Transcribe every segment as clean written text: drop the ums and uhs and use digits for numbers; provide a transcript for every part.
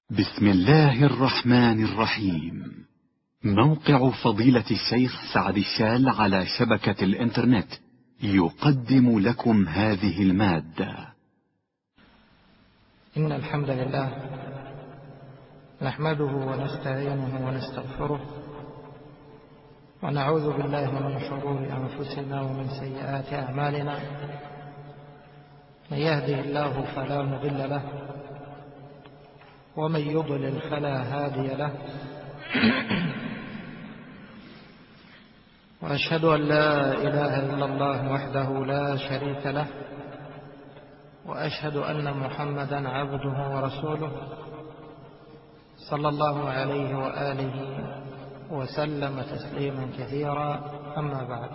بسم الله الرحمن الرحيم. موقع فضيلة الشيخ سعد الشال على شبكة الإنترنت يقدم لكم هذه المادة. إن الحمد لله نحمده ونستعينه ونستغفره ونعوذ بالله من شرور أنفسنا ومن سيئات أعمالنا. من يهده الله فلا مضل له ومن يضلل فلا هادي له. وأشهد أن لا إله إلا الله وحده لا شريك له، وأشهد أن محمدا عبده ورسوله صلى الله عليه وآله وسلم تسليما كثيرا. أما بعد،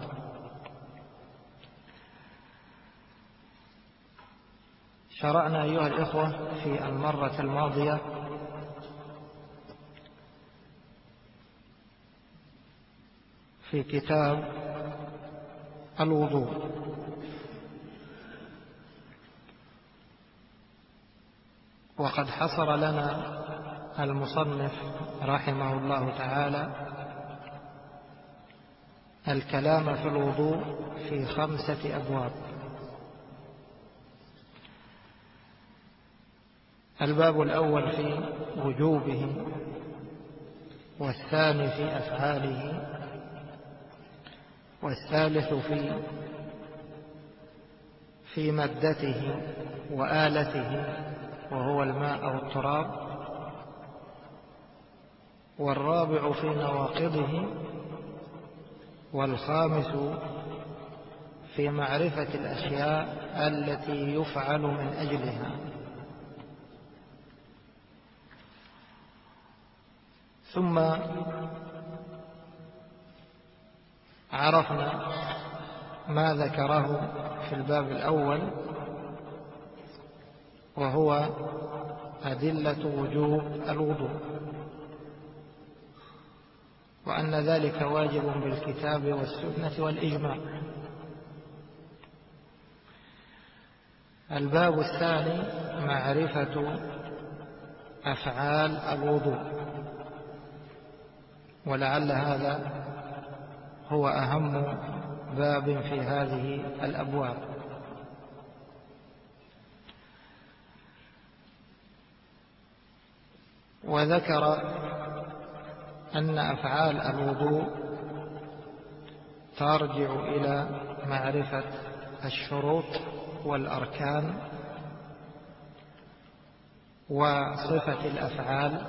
شرعنا أيها الإخوة في المرة الماضية في كتاب الوضوء، وقد حصر لنا المصنف رحمه الله تعالى الكلام في الوضوء في 5 أبواب. الباب الأول في وجوبه، والثاني في أفعاله، والثالث في مادته وآلته وهو الماء أو التراب، والرابع في نواقضه، والخامس في معرفة الأشياء التي يفعل من أجلها. ثم عرفنا ما ذكره في الباب الأول، وهو أدلة وجوب الوضوء، وأن ذلك واجب بالكتاب والسنة والإجماع. الباب الثاني معرفة أفعال الوضوء، ولعل هذا هو أهم باب في هذه الأبواب. وذكر أن أفعال الوضوء ترجع إلى معرفة الشروط والأركان وصفة الأفعال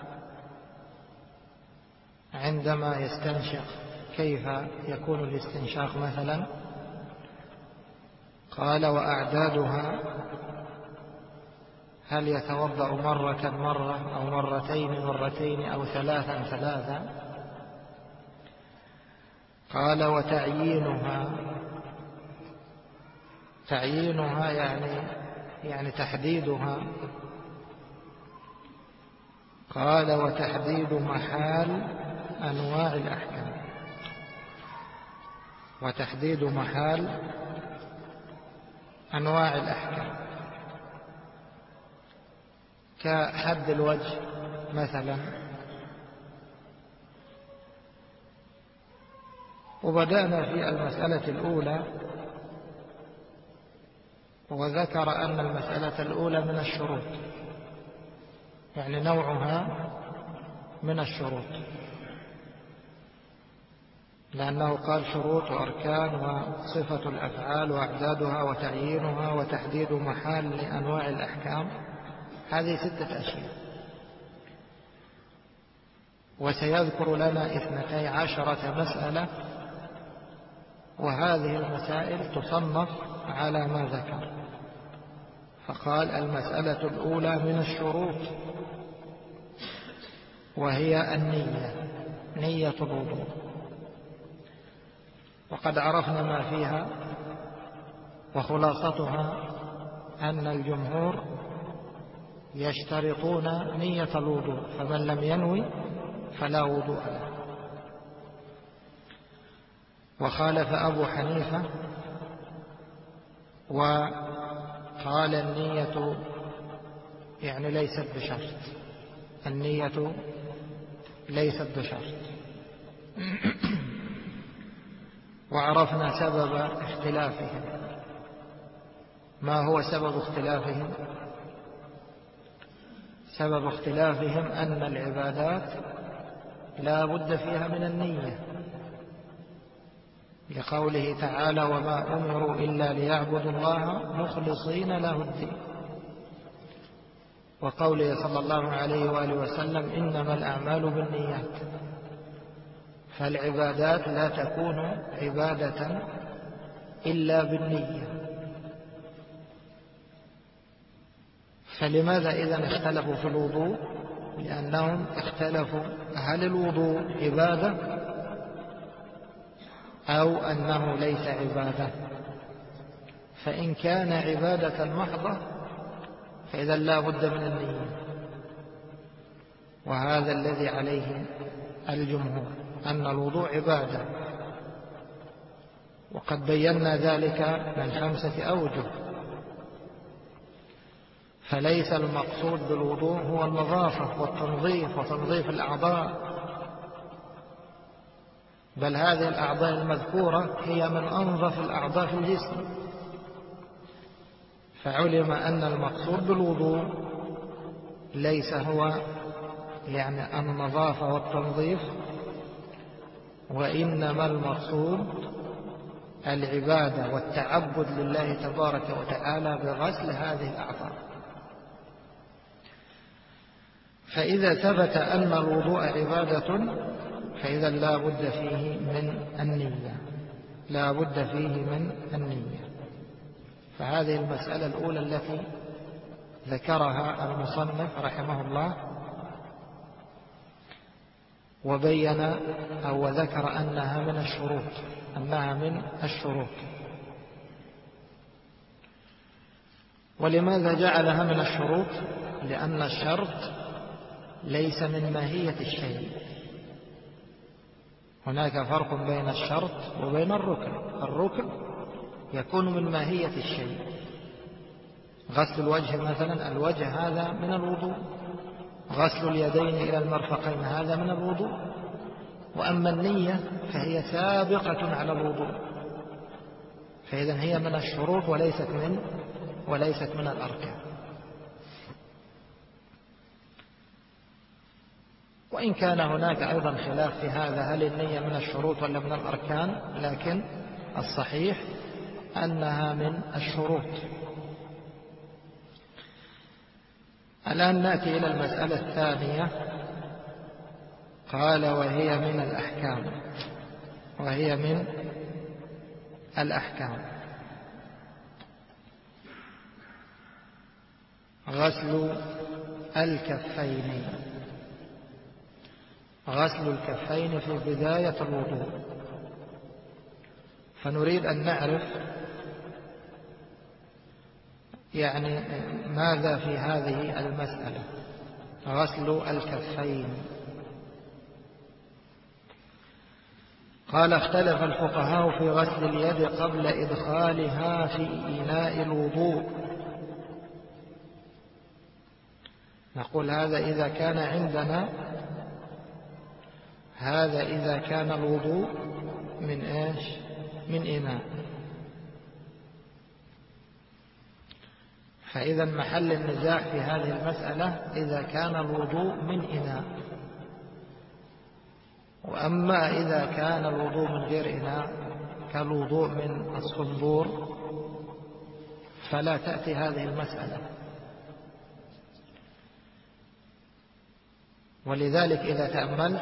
عندما يستنشق، كيف يكون الاستنشاق مثلا. قال: وأعدادها، هل يتوضأ مرة أو مرتين أو ثلاثا. قال: تعيينها يعني تحديدها. قال: وتحديد محال أنواع الأحكام، وتحديد محال أنواع الأحكام كحد الوجه مثلا. وبدأنا في المسألة الأولى، وذكر أن المسألة الأولى من الشروط، يعني نوعها من الشروط، لأنه قال شروط وأركان وصفة الأفعال وأعدادها وتعيينها وتحديد محال لأنواع الأحكام. هذه 6 أشياء، وسيذكر لنا 12 مسألة، وهذه المسائل تصنف على ما ذكر. فقال: المسألة الأولى من الشروط، وهي النية، نية الوضوء. وقد عرفنا ما فيها، وخلاصتها أن الجمهور يشترطون نية الوضوء، فمن لم ينوي فلا وضوء له. وخالف أبو حنيفة وقال النية يعني ليست بشرط، النية ليست بشرط. وعرفنا سبب اختلافهم. ما هو سبب اختلافهم؟ سبب اختلافهم أن العبادات لا بد فيها من النية، لقوله تعالى: وما أمروا إلا ليعبدوا الله مخلصين له الدين، وقوله صلى الله عليه وآله وسلم: إنما الأعمال بالنيات. فالعبادات لا تكون عبادة إلا بالنية. فلماذا إذن اختلفوا في الوضوء؟ لأنهم اختلفوا هل الوضوء عبادة أو أنه ليس عبادة. فإن كان عبادة محضة فإذا لا بد من النية، وهذا الذي عليه الجمهور، أن الوضوء عبادة. وقد بينا ذلك من 5 أوجه. فليس المقصود بالوضوء هو النظافة والتنظيف وتنظيف الأعضاء، بل هذه الأعضاء المذكورة هي من أنظف الأعضاء في الجسم. فعلم أن المقصود بالوضوء ليس هو يعني النظافة والتنظيف، وإنما المقصود العبادة والتعبد لله تبارك وتعالى بغسل هذه الأعضاء. فإذا ثبت أن الوضوء عبادة فإذا لا بد فيه من النية، لا بد فيه من النية. فهذه المسألة الأولى التي ذكرها المصنف رحمه الله، وبين أو ذكر أنها من الشروط، أنها من الشروط. ولماذا جعلها من الشروط؟ لأن الشرط ليس من ماهية الشيء. هناك فرق بين الشرط وبين الركن. الركن يكون من ماهية الشيء. غسل الوجه مثلا، الوجه هذا من الوضوء. غسل اليدين إلى المرفقين هذا من الوضوء. وأما النية فهي سابقة على الوضوء، فإذا هي من الشروط وليست من الأركان. وإن كان هناك أيضا خلاف في هذا، هل النية من الشروط ولا من الأركان، لكن الصحيح أنها من الشروط. الآن نأتي إلى المسألة الثانية. قال: وهي من الأحكام. وهي من الأحكام. غسل الكفين. غسل الكفين في بداية الوضوء. فنريد أن نعرف يعني ماذا في هذه المسألة، غسل الكفين. قال: اختلف الفقهاء في غسل اليد قبل إدخالها في إناء الوضوء. نقول هذا إذا كان عندنا، هذا إذا كان الوضوء من إيش؟ من إناء. فإذا محل النزاع في هذه المسألة إذا كان الوضوء من إناء. وأما إذا كان الوضوء من غير إناء كالوضوء من الصنبور فلا تأتي هذه المسألة. ولذلك إذا تأملت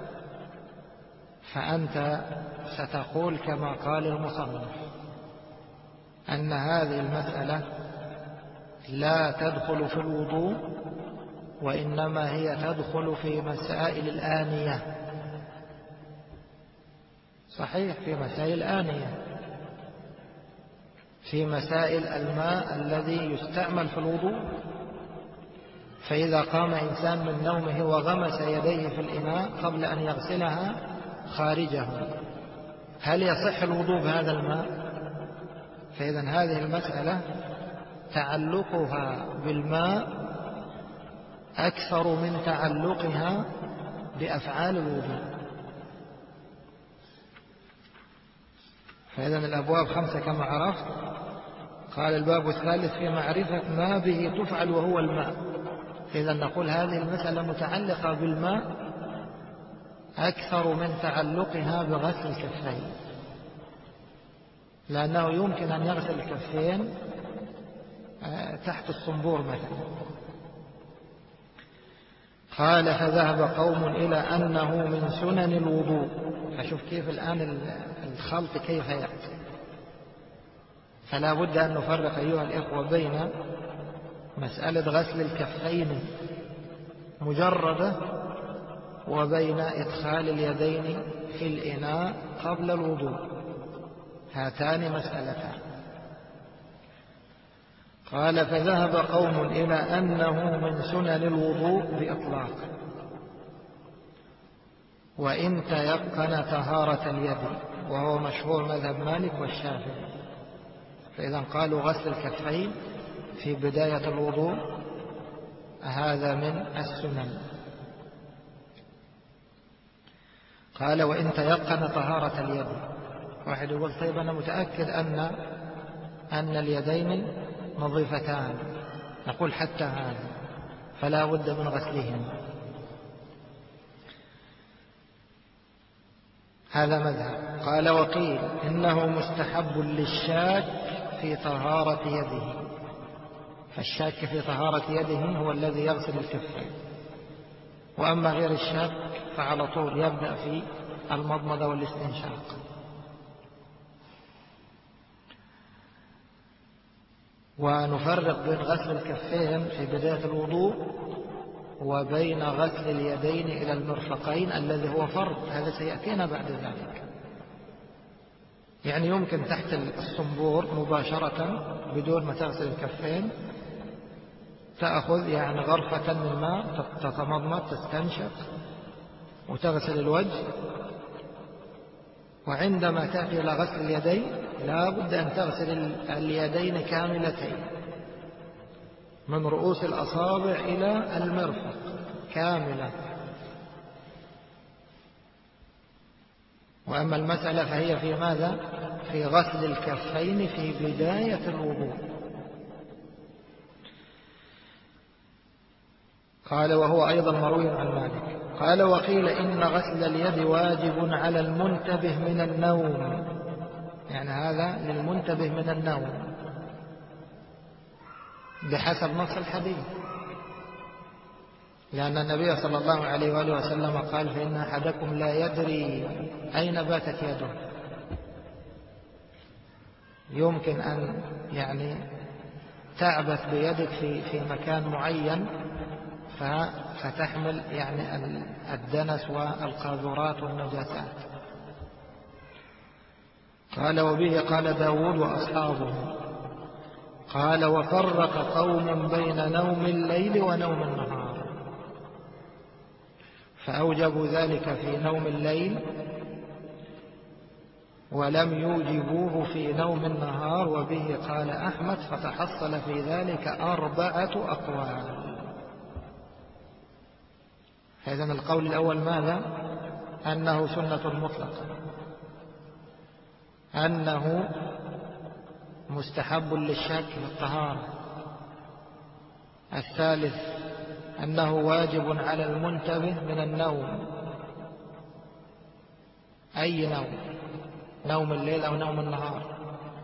فأنت ستقول كما قال المصنف أن هذه المسألة لا تدخل في الوضوء، وإنما هي تدخل في مسائل الآنية. صحيح، في مسائل الآنية، في مسائل الماء الذي يستعمل في الوضوء. فإذا قام إنسان من نومه وغمس يديه في الإناء قبل أن يغسلها خارجه، هل يصح الوضوء بهذا الماء؟ فإذا هذه المسألة تعلقها بالماء أكثر من تعلقها بأفعال الوضوء. فإذن الأبواب 5 كما عرفت. قال الباب الثالث في معرفة ما به تفعل وهو الماء. إذا نقول هذه المسألة متعلقة بالماء أكثر من تعلقها بغسل الكفين، لأنه يمكن أن يغسل الكفين تحت الصنبور مثلا. قال فذهب قوم إلى أنه من سنن الوضوء. فشوف كيف الآن الخلط كيف يأتي. فلا بد أن نفرق أيها الإخوة بين مسألة غسل الكفين مجردة وبين إدخال اليدين في الإناء قبل الوضوء. هاتان مسألتان. قال فذهب قوم إلى أنه من سنن الوضوء بإطلاق، وإن تيقن طهارة اليد، وهو مشهور مذهب مالك والشافعي. فإذا قالوا غسل الكفين في بداية الوضوء هذا من السنن. قال وإن تيقن طهارة اليد. واحد يقول طيب أنا متأكد أن اليدين نظيفتان. نقول حتى هذا فلا بد من غسلهما. هذا مذهب. قال وقيل إنه مستحب للشاك في طهارة يده. فالشاك في طهارة يده هو الذي يغسل الكفين، وأما غير الشاك فعلى طول يبدأ في المضمضة والاستنشاق. ونفرق بين غسل الكفين في بداية الوضوء وبين غسل اليدين إلى المرفقين الذي هو فرض. هذا سيأتينا بعد ذلك. يعني يمكن تحت الصنبور مباشرة بدون ما تغسل الكفين تأخذ يعني غرفة من ماء، تتمضمض تستنشق وتغسل الوجه. وعندما تأتي إلى غسل اليدين لا بد أن تغسل اليدين كاملتين من رؤوس الأصابع إلى المرفق كاملة. وأما المسألة فهي في ماذا؟ في غسل الكفين في بداية الوضوء. قال وهو أيضا مروي عن مالك. قال وقيل إن غسل اليد واجب على المنتبه من النوم. يعني هذا للمنتبه من النوم بحسب نص الحديث، لأن النبي صلى الله عليه وآله وسلم قال فإن أحدكم لا يدري أين باتت يده. يمكن أن يعني تعبث بيدك في مكان معين فتحمل يعني الدنس والقاذورات والنجاسات. قال وبه قال داود وأصحابه. قال وفرق قوم بين نوم الليل ونوم النهار، فأوجبوا ذلك في نوم الليل ولم يوجبوه في نوم النهار. وبه قال أحمد فتحصل في ذلك 4 أقوال. فإذن القول الأول ماذا؟ أنه سنة مطلقة، أنه مستحب للشاك في الطهارة. الثالث أنه واجب على المنتبه من النوم، أي نوم، نوم الليل أو نوم النهار.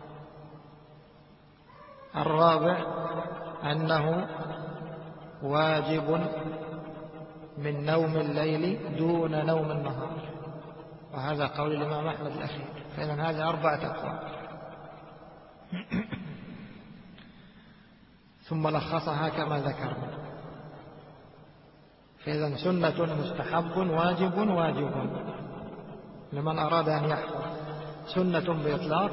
الرابع أنه واجب من نوم الليل دون نوم النهار، وهذا قول الإمام أحمد الأخير. فإذن هذه 4 أقوال. ثم لخصها كما ذكرنا. فإذن سنة مستحب واجب لمن أراد أن يحفظ. سنة بإطلاق،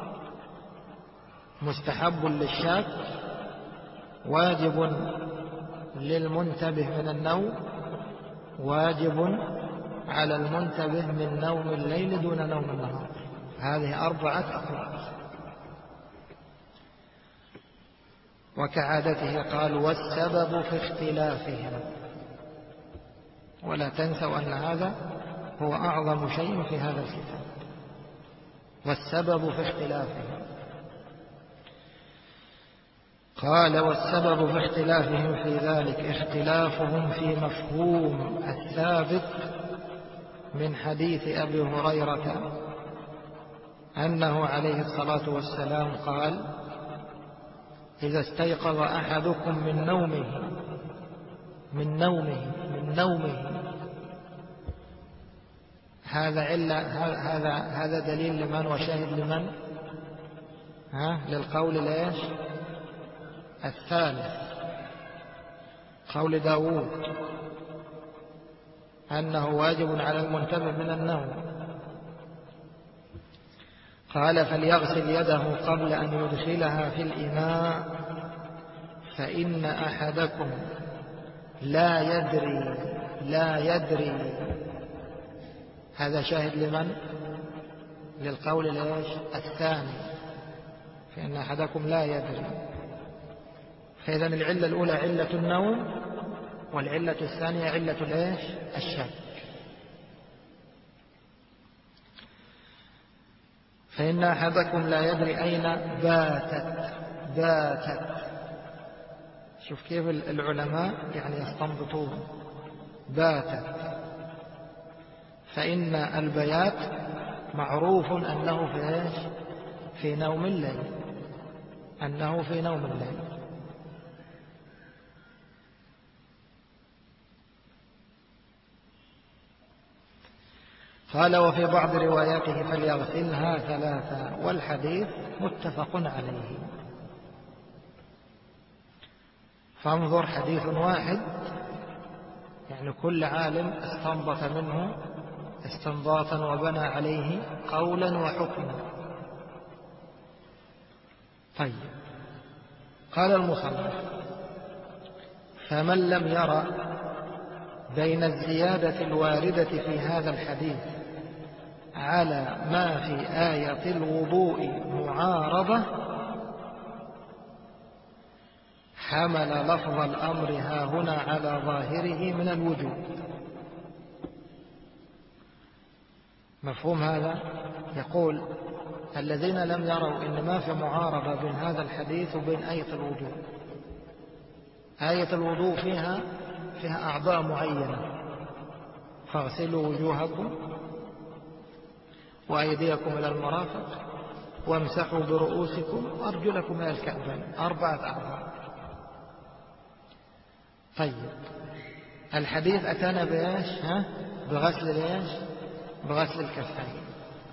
مستحب للشاك، واجب للمنتبه من النوم، واجب على المنتبه من نوم الليل دون نوم النهار. هذه 4 أقوال. وكعادته قال والسبب في اختلافهم. ولا تنسوا أن هذا هو أعظم شيء في هذا الكتاب، والسبب في اختلافهم. قال والسبب في اختلافهم في ذلك اختلافهم في مفهوم الثابت من حديث أبي هريرة أنه عليه الصلاة والسلام قال إذا استيقظ أحدكم من نومه هذا دليل لمن وشاهد لمن؟ للقول ليش الثالث، قول داود أنه واجب على المنتبه من النوم. قال فليغسل يده قبل أن يدخلها في الإناء فإن أحدكم لا يدري. هذا شاهد لمن؟ للقول ليش الثاني، فإن أحدكم لا يدري. فإذا العلة الأولى علة النوم، والعلة الثانية علة ليش الشك. فإن أحدكم لا يدري أين باتت. شوف كيف العلماء يعني يستنبطون باتت. فإن البيات معروف أنه في نوم الليل، أنه في نوم الليل. قال وفي بعض رواياته فليغسلها 3، والحديث متفق عليه. فانظر حديث واحد يعني كل عالم استنبط منه استنباطا وبنى عليه قولا وحكما. طيب قال المصنف فمن لم يرى بين الزيادة الواردة في هذا الحديث على ما في آية الوضوء معارضة حمل لفظ الأمر هاهنا على ظاهره من الوجوب. مفهوم هذا؟ يقول الذين لم يروا إن ما في معارضة بين هذا الحديث وبين آية الوضوء. آية الوضوء فيها أعضاء معينة، فاغسلوا وجوهكم وأيديكم إلى المرافق وامسحوا برؤوسكم وأرجلكم إلى الكعبين، 4 أعضاء. طيب الحديث أتانا بإيش؟ بغسل الكفين.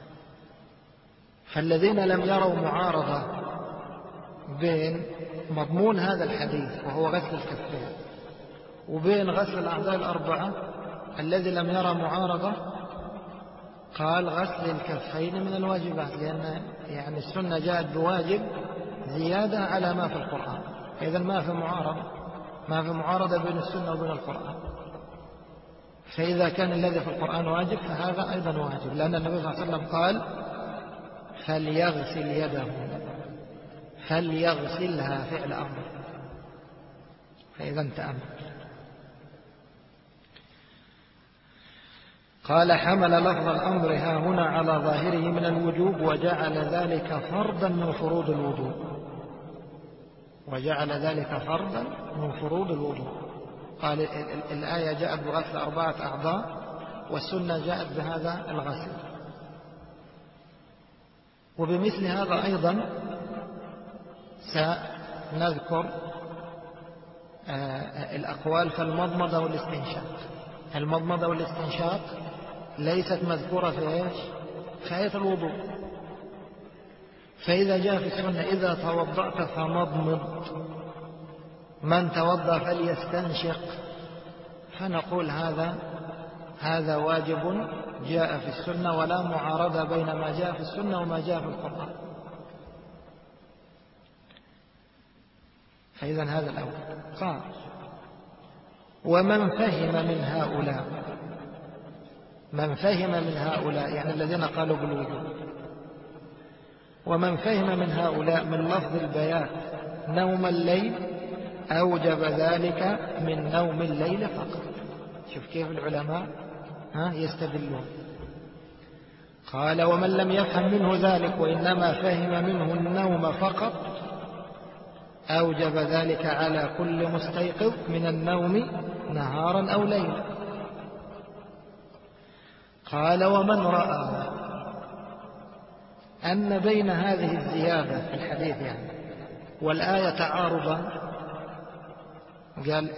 فالذين لم يروا معارضة بين مضمون هذا الحديث وهو غسل الكفين وبين غسل الأعضاء 4، الذي لم يرى معارضة قال غسل الكفين من الواجبات، لأن يعني السنة جاءت بواجب زيادة على ما في القرآن. إذن ما في معارضة بين السنة وبين القرآن. فإذا كان الذي في القرآن واجب فهذا أيضا واجب، لأن النبي صلى الله عليه وسلم قال فليغسل يده، فليغسلها فعل أمر. فإذا تأمل. قال حمل لفظ الأمر هاهنا على ظاهره من الوجوب وجعل ذلك فرضا من فروض الوضوء. قال الآية جاءت بغسل 4 أعضاء والسنة جاءت بهذا الغسل. وبمثل هذا أيضا سنذكر الأقوال في المضمضة والاستنشاق. المضمضة والاستنشاق ليست مذكورة في آية الوضوء. فإذا جاء في السنة إذا توضأت فمضمض، من توضأ فليستنشق، فنقول هذا واجب جاء في السنة، ولا معارضة بين ما جاء في السنة وما جاء في القرآن. فإذا هذا الأول. قال ومن فهم من هؤلاء يعني الذين قالوا بالوجوب، ومن فهم من هؤلاء من لفظ البيات نوم الليل أوجب ذلك من نوم الليل فقط. شوف كيف العلماء يستدلون. قال ومن لم يفهم منه ذلك وإنما فهم منه النوم فقط أوجب ذلك على كل مستيقظ من النوم نهارا أو ليلا. قال ومن رأى أن بين هذه الزيادة في الحديث والآية تعارضا، قال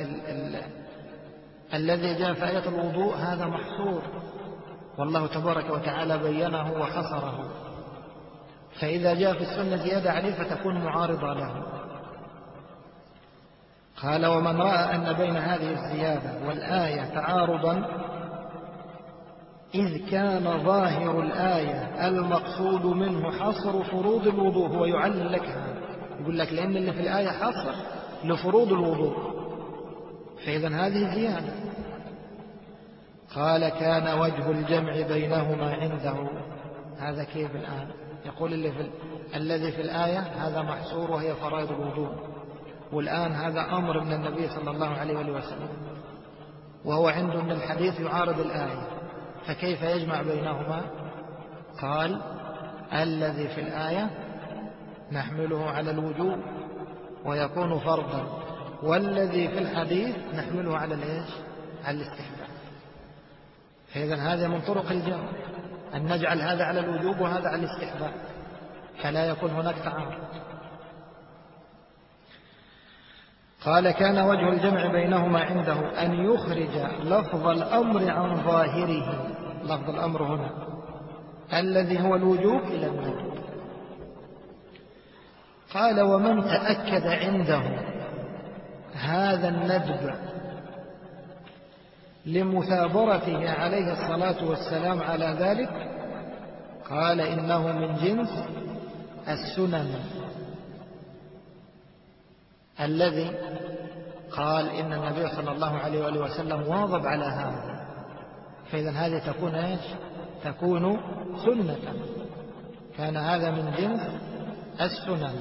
الذي جاء في آية الوضوء هذا محصور والله تبارك وتعالى بينه وحصره، فإذا جاء في السنة زيادة عليه فتكون معارضة له. قال ومن رأى أن بين هذه الزيادة والآية تعارضا إذ كان ظاهر الآية المقصود منه حصر فروض الوضوء، هو يعلل لك هذا، يقول لك لأن اللي في الآية حصر لفروض الوضوء، فإذا هذه زيادة. قال كان وجه الجمع بينهما عنده. هذا كيف الآن؟ يقول الذي في الآية هذا محصور وهي فرائض الوضوء، والآن هذا أمر من النبي صلى الله عليه وسلم، وهو عنده أن الحديث يعارض الآية، فكيف يجمع بينهما؟ قال الذي في الآية نحمله على الوجوب ويكون فرضا، والذي في الحديث نحمله على على الاستحباب. فإذا هذا من طرق الجمع، أن نجعل هذا على الوجوب وهذا على الاستحباب، فلا يكون هناك تعارض. قال كان وجه الجمع بينهما عنده أن يخرج لفظ الأمر عن ظاهره، لفظ الأمر هنا الذي هو الوجوب إلى الندب. قال ومن تأكد عنده هذا الندب لمثابرته عليه الصلاة والسلام على ذلك قال إنه من جنس السنن الذي قال إن النبي صلى الله عليه وآله وسلم واظب على هذا، فإذا هذه تكون تكون سنة. كان هذا من جنس السنن،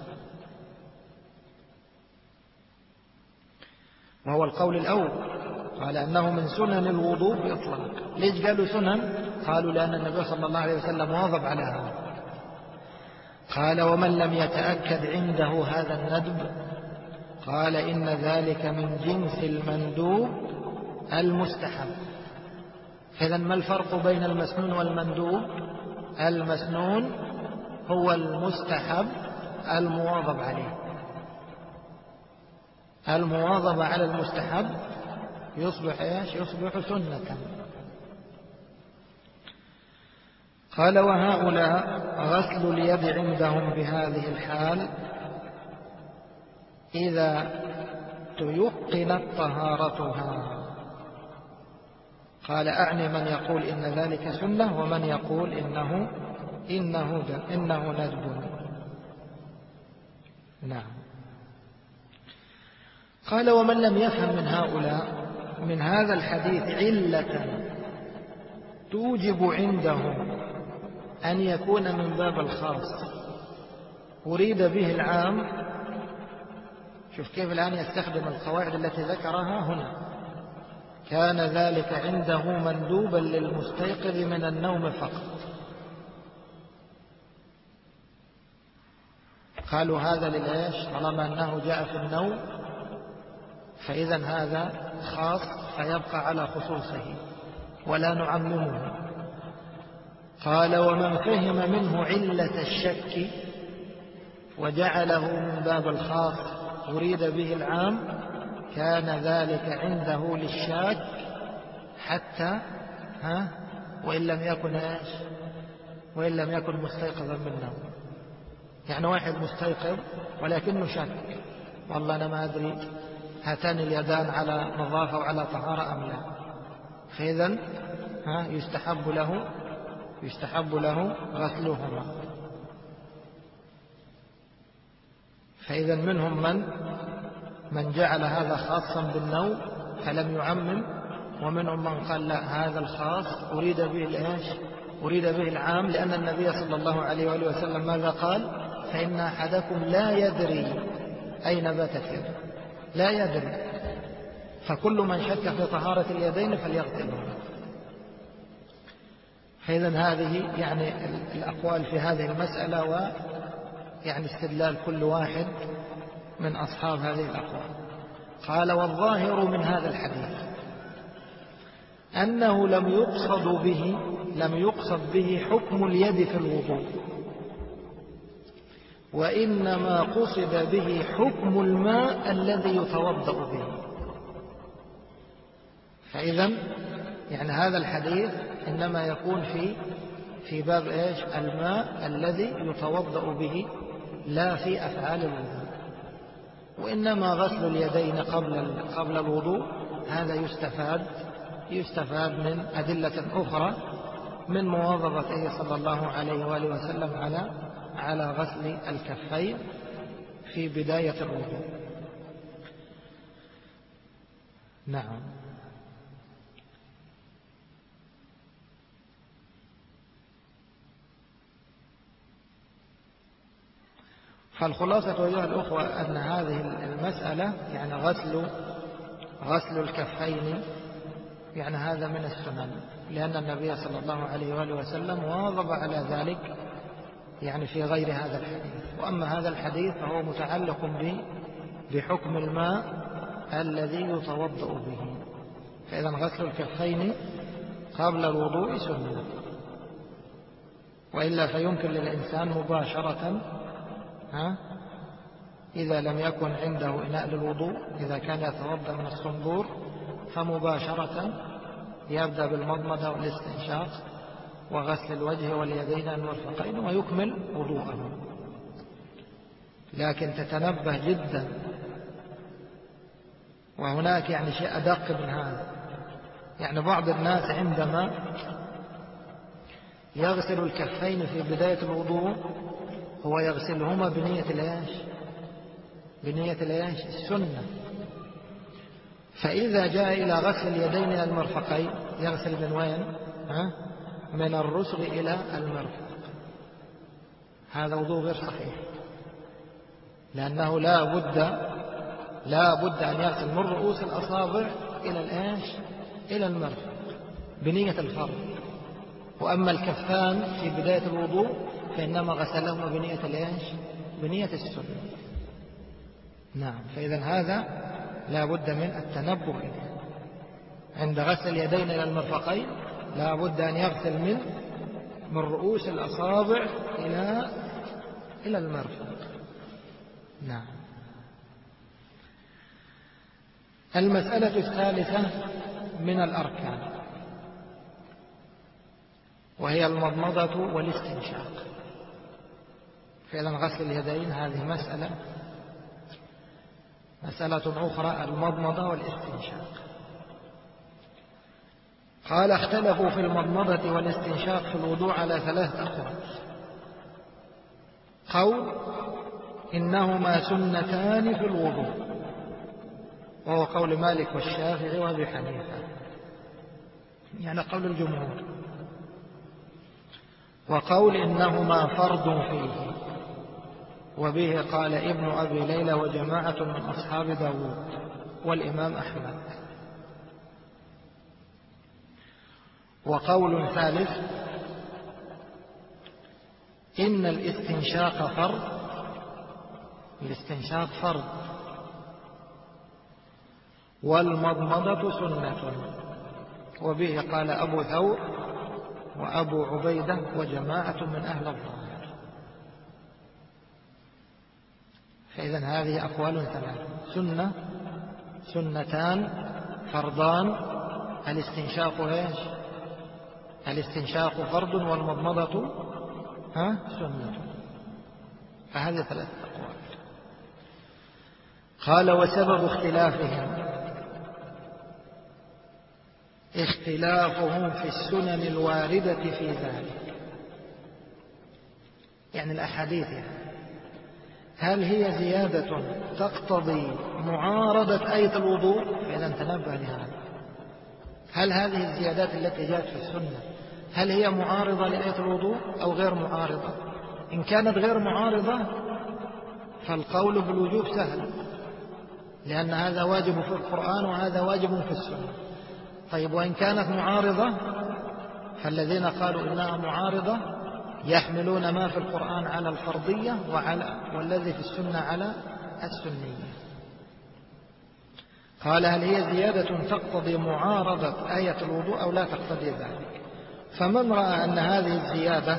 وهو القول الأول، قال أنه من سنن الوضوء بإطلاق. ليش قالوا سنن؟ قالوا لأن النبي صلى الله عليه وسلم واظب على هذا. قال ومن لم يتأكد عنده هذا الندب قال إن ذلك من جنس المندوب المستحب. إذن ما الفرق بين المسنون والمندوب؟ المسنون هو المستحب المواظب عليه، المواظبة على المستحب يصبح يصبح سنة. قال وهؤلاء غسل اليد عندهم بهذه الحال إذا تيقنت طهارتها. قال أعني من يقول إن ذلك سنة ومن يقول إنه ندب. نعم. قال ومن لم يفهم من هؤلاء من هذا الحديث علة توجب عندهم أن يكون من باب الخاص أريد به العام. شوف كيف الآن يستخدم القواعد التي ذكرها هنا. كان ذلك عنده مندوبا للمستيقظ من النوم فقط. قالوا هذا للإيش؟ طالما أنه جاء في النوم فإذا هذا خاص فيبقى على خصوصه ولا نعممه. قال ومن فهم منه علة الشك وجعله من باب الخاص أريد به العام كان ذلك عنده للشاك حتى وإن لم يكن مستيقظا من النوم. يعني واحد مستيقظ ولكنه شك، والله أنا ما أدري هاتان اليدان على نظافة وعلى طهارة أم لا، فإذا يستحب له غسلهما. فإذا منهم من جعل هذا خاصا بالنوم فلم يعمم، ومنهم من قال لا هذا الخاص أريد به العام، لأن النبي صلى الله عليه وآله وسلم ماذا قال؟ فإن أحدكم لا يدري أين باتت يده؟ لا يدري. فكل من شك في طهارة اليدين فليغسلهما. فإذا هذه يعني الأقوال في هذه المسألة، ويعني استدلال كل واحد من أصحاب هذه الأقوال. قال: والظاهر من هذا الحديث أنه لم يقصد به حكم اليد في الوضوء، وإنما قصد به حكم الماء الذي يتوضأ به. فإذا يعني هذا الحديث إنما يكون في باب إيش؟ الماء الذي يتوضأ به، لا في أفعال الوضوء. وإنما غسل اليدين قبل الوضوء هذا يستفاد من أدلة أخرى من مواظبته صلى الله عليه وآله وسلم على غسل الكفين في بداية الوضوء. نعم. فالخلاصة أيها الأخوة أن هذه المسألة يعني غسل الكفين يعني هذا من السنن، لأن النبي صلى الله عليه وآله وسلم واظب على ذلك يعني في غير هذا الحديث. وأما هذا الحديث فهو متعلق بحكم الماء الذي يتوضأ به. فإذا غسل الكفين قبل الوضوء سنة، وإلا فيمكن للإنسان مباشرة إذا لم يكن عنده إناء للوضوء، إذا كان يتوضأ من الصنبور فمباشرة يبدأ بالمضمضة والاستنشاق وغسل الوجه واليدين المرفقين ويكمل وضوءه. لكن تتنبه جدا، وهناك يعني شيء أدق من هذا. يعني بعض الناس عندما يغسل الكفين في بداية الوضوء هو يغسلهما بنية السنة. فإذا جاء إلى غسل اليدين إلى المرفقين يغسل من وين؟ من الرسغ إلى المرفق. هذا وضوء غير صحيح، لأنه لا بد أن يغسل من رؤوس الأصابع إلى المرفق بنية الفرض. وأما الكفان في بداية الوضوء فإنما غسلهما بنية السنة. نعم. فإذا هذا لا بد من التنبه عند غسل اليدين إلى المرفقين، لا بد أن يغسل من رؤوس الأصابع إلى المرفق. نعم. المسألة الثالثة من الأركان وهي المضمضة والاستنشاق. فإذا غسل اليدين هذه مسألة أخرى، المضمضة والاستنشاق. قال: اختلفوا في المضمضة والاستنشاق في الوضوء على 3 أقوال. قول: إنهما سنتان في الوضوء، وهو قول مالك والشافعي وأبي حنيفة، يعني قول الجمهور. وقول: إنهما فرض فيه، وبه قال ابن أبي ليلى وجماعة من أصحاب داود والإمام أحمد. وقول ثالث: إن الاستنشاق فرض والمضمضة سنة، وبه قال أبو ثور وأبو عبيدة وجماعة من أهل الظاهر. فإذا هذه أقوال 3: سنتان، فرضان، الاستنشاق فرض والمضمضة سنة. فهذه 3 أقوال. قال: وسبب اختلافهم في السنن الواردة في ذلك، يعني الأحاديث، هل هي زيادة تقتضي معارضة آية الوضوء؟ فإذا تنبه لهذا. هل هذه الزيادات التي جاءت في السنة هل هي معارضة لآية الوضوء أو غير معارضة؟ إن كانت غير معارضة فالقول بالوجوب سهل، لأن هذا واجب في القرآن وهذا واجب في السنة. طيب وإن كانت معارضة، فالذين قالوا إنها معارضة يحملون ما في القرآن على الفرضية والذي في السنة على السنية. قال هل هي زيادة تقتضي معارضة آية الوضوء أو لا تقتضي ذلك؟ فمن رأى أن هذه الزيادة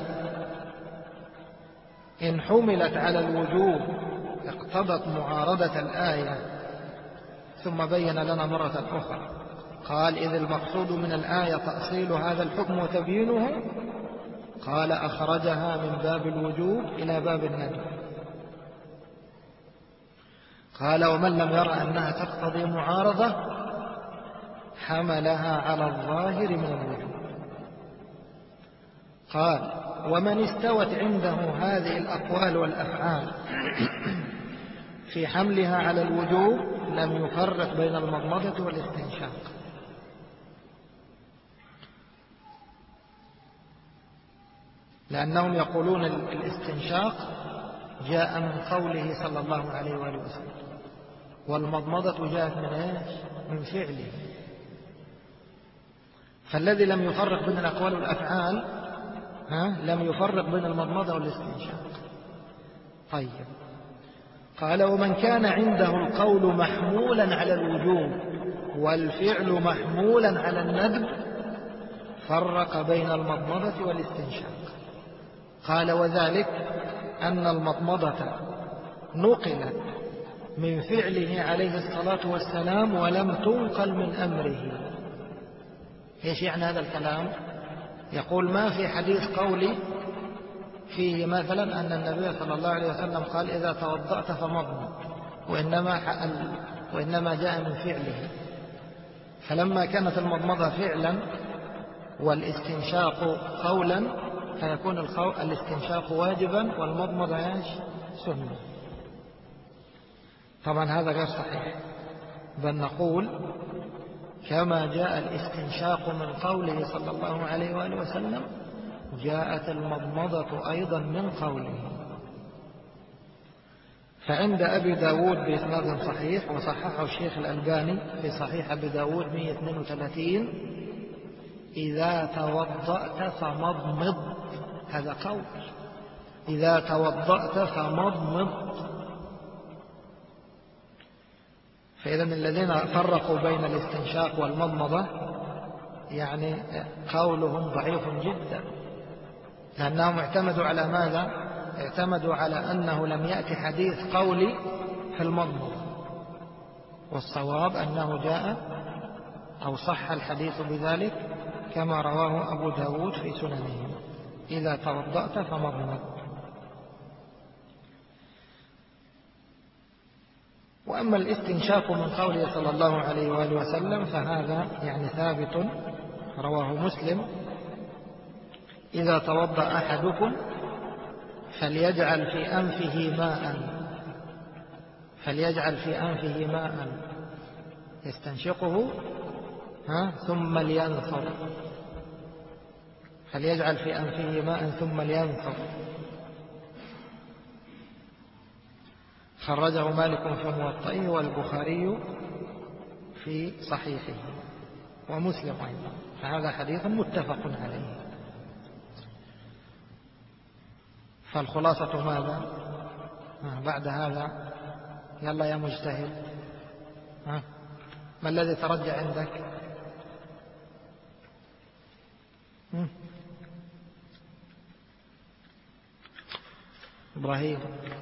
إن حملت على الوجوب اقتضت معارضة الآية، ثم بين لنا مرة أخرى قال إذ المقصود من الآية تأصيل هذا الحكم وتبيينه، قال أخرجها من باب الوجوب إلى باب الندب. قال ومن لم يرى أنها تقتضي معارضة حملها على الظاهر من الوجوب. قال ومن استوت عنده هذه الأقوال والأفعال في حملها على الوجوب لم يفرق بين المضمضة والاستنشاق. لأنهم يقولون الاستنشاق جاء من قوله صلى الله عليه وآله وسلم، والمضمضة جاءت من ايش؟ من فعله. فالذي لم يفرق بين الأقوال والأفعال لم يفرق بين المضمضة والاستنشاق. طيب قال ومن كان عنده القول محمولا على الوجوب والفعل محمولا على الندب فرق بين المضمضة والاستنشاق. قال وذلك أن المضمضة نقلت من فعله عليه الصلاة والسلام ولم تنقل من أمره. إيش يعني هذا الكلام؟ يقول ما في حديث قولي فيه مثلا أن النبي صلى الله عليه وسلم قال إذا توضأت فمضمض، وإنما جاء من فعله. فلما كانت المضمضة فعلا والاستنشاق قولا فيكون الاستنشاق واجبا والمضمضة سنة. طبعا هذا غير صحيح، بل نقول كما جاء الاستنشاق من قوله صلى الله عليه وآله وسلم جاءت المضمضة أيضا من قوله. فعند أبي داود بإسناد صحيح وصححه الشيخ الألباني في صحيح أبي داود 132 إذا توضأت فمضمض، هذا قول إذا توضأت فمضمض. فإذا الذين فرقوا بين الاستنشاق والمضمضة يعني قولهم ضعيف جدا، لأنهم اعتمدوا على ماذا؟ اعتمدوا على أنه لم يأتي حديث قولي في المضمضة، والصواب أنه جاء أو صح الحديث بذلك كما رواه أبو داود في سننه إذا توضأت فمضمض. وأما الاستنشاق من قوله صلى الله عليه وآله وسلم فهذا يعني ثابت، رواه مسلم إذا توضأ أحدكم فليجعل في أنفه ماء يستنشقه ثم لينثر، فليجعل في أنفه ماء ثم لينثر. خرجه مالك في موطئه والبخاري في صحيحه ومسلم أيضا، فهذا حديث متفق عليه. فالخلاصة ماذا بعد هذا؟ يلا يا مجتهد، ما الذي ترجع عندك؟ إبراهيم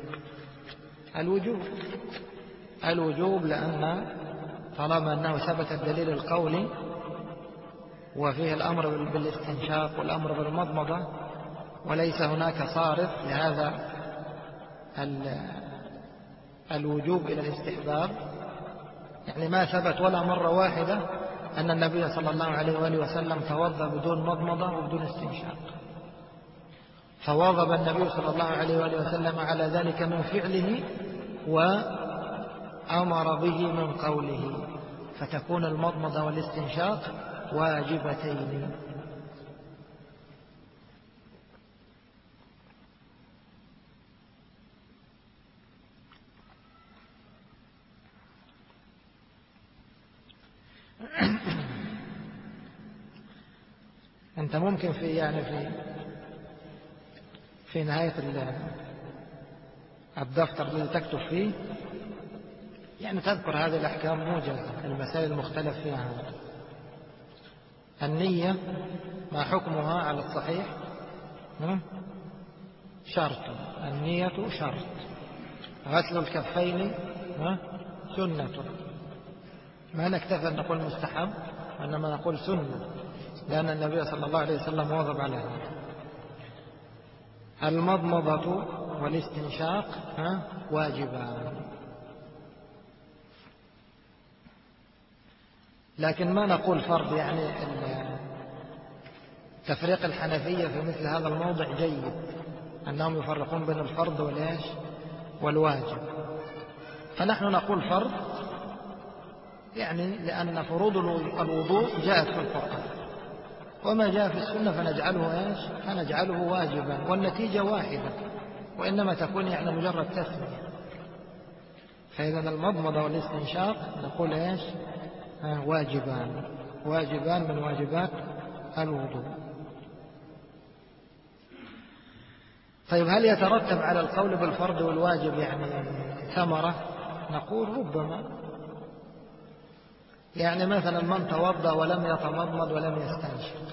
الوجوب، لأن طالما أنه ثبت الدليل القولي وفيه الأمر بالاستنشاق والأمر بالمضمضة وليس هناك صارف لهذا الوجوب إلى الاستحباب، يعني ما ثبت ولا مرة واحدة أن النبي صلى الله عليه وآله وسلم توضأ بدون مضمضة وبدون استنشاق، فواظب النبي صلى الله عليه وآله وسلم على ذلك من فعله وأمر به من قوله، فتكون المضمضة والاستنشاق واجبتين. أنت ممكن في نهاية الدفتر الذي تكتب فيه يعني تذكر هذه الأحكام موجزة، المسائل المختلف فيها. النية ما حكمها على الصحيح؟ شرط. النية شرط. غسل الكفين سنة. ما نكتفي أن نقول مستحب، وإنما نقول سنة، لأن النبي صلى الله عليه وسلم واظب عليها. المضمضة والاستنشاق واجبان، لكن ما نقول فرض. يعني تفريق الحنفية في مثل هذا الموضع جيد، أنهم يفرقون بين الفرض والواجب. فنحن نقول فرض يعني لأن فروض الوضوء جاءت في القرآن، وما جاء في السنة فنجعله واجبا، والنتيجة واحدة، وإنما تكون يعني مجرد تسمية. فإذا المضمضة والاستنشاق نقول واجبان من واجبات الوضوء. طيب هل يترتب على القول بالفرض والواجب يعني ثمرة؟ نقول ربما. يعني مثلا من توضأ ولم يتمضمض ولم يستنشق،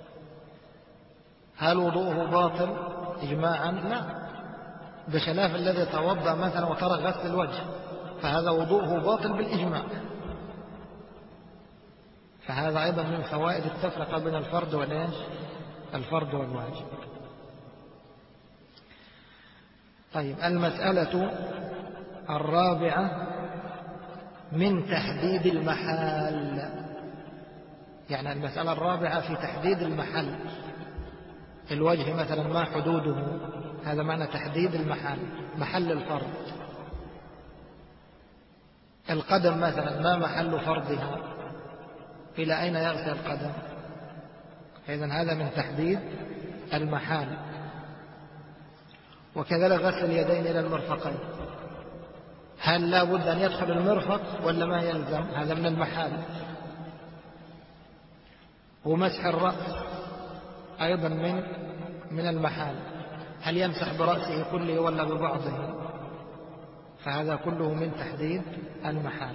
هل وضوءه باطل إجماعا؟ لا، بخلاف الذي توضأ مثلا وترك غسل الوجه، فهذا وضوءه باطل بالإجماع. فهذا أيضا من فوائد التفرقة بين الفرض والواجب. طيب المسألة الرابعة من تحديد المحل. يعني المسألة الرابعة في تحديد المحل. الوجه مثلا ما حدوده، هذا معنى تحديد المحل، محل الفرض. القدم مثلا ما محل فرضها، إلى أين يغسل القدم؟ إذن هذا من تحديد المحال. وكذلك غسل اليدين إلى المرفقين، هل لا بد أن يدخل المرفق ولا ما يلزم؟ هذا من المحال. ومسح الرأس أيضا من المحال، هل يمسح برأسه كله ولا ببعضه؟ فهذا كله من تحديد المحال.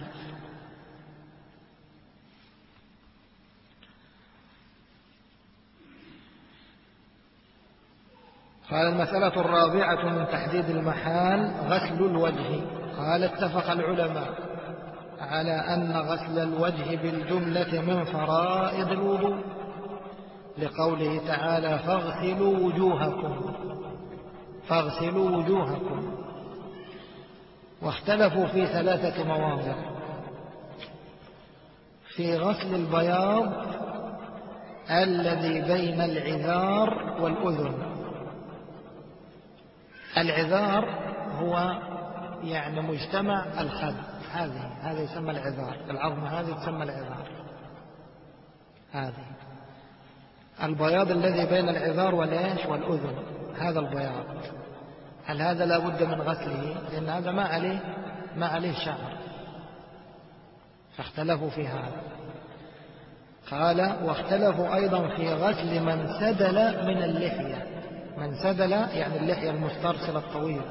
قال المسألة الرابعة من تحديد المحال غسل الوجه. قال اتفق العلماء على أن غسل الوجه بالجملة من فرائض الوضوء، لقوله تعالى فاغسلوا وجوهكم. واختلفوا في 3 مواضع. في غسل البياض الذي بين العذار والأذن. العذار هو يعني مجتمع الخد، هذا يسمى العذار، العظمة هذه تسمى العذار. هذه البياض الذي بين العذار والأذن، هذا البياض، هل هذا لا بد من غسله؟ لأن هذا ما عليه شعر، فاختلفوا في هذا. قال واختلفوا أيضا في غسل من سدل من اللحية. من سدل يعني اللحية المسترسلة الطويلة.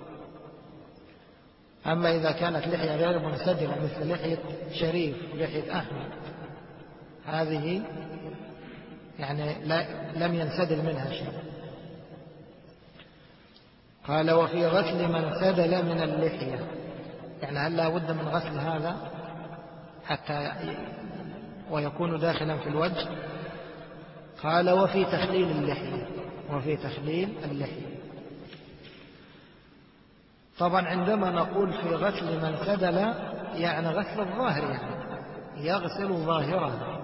أما إذا كانت لحية غير منسدلة مثل لحية شريف ولحية أحمد، هذه يعني لم ينسدل منها شيء. قال وفي غسل من سدل من اللحية، يعني هل لا بد من غسل هذا حتى ويكون داخلا في الوجه؟ قال وفي تخليل اللحية. طبعا عندما نقول في غسل من سدل يعني غسل الظاهر، يعني يغسل ظاهره.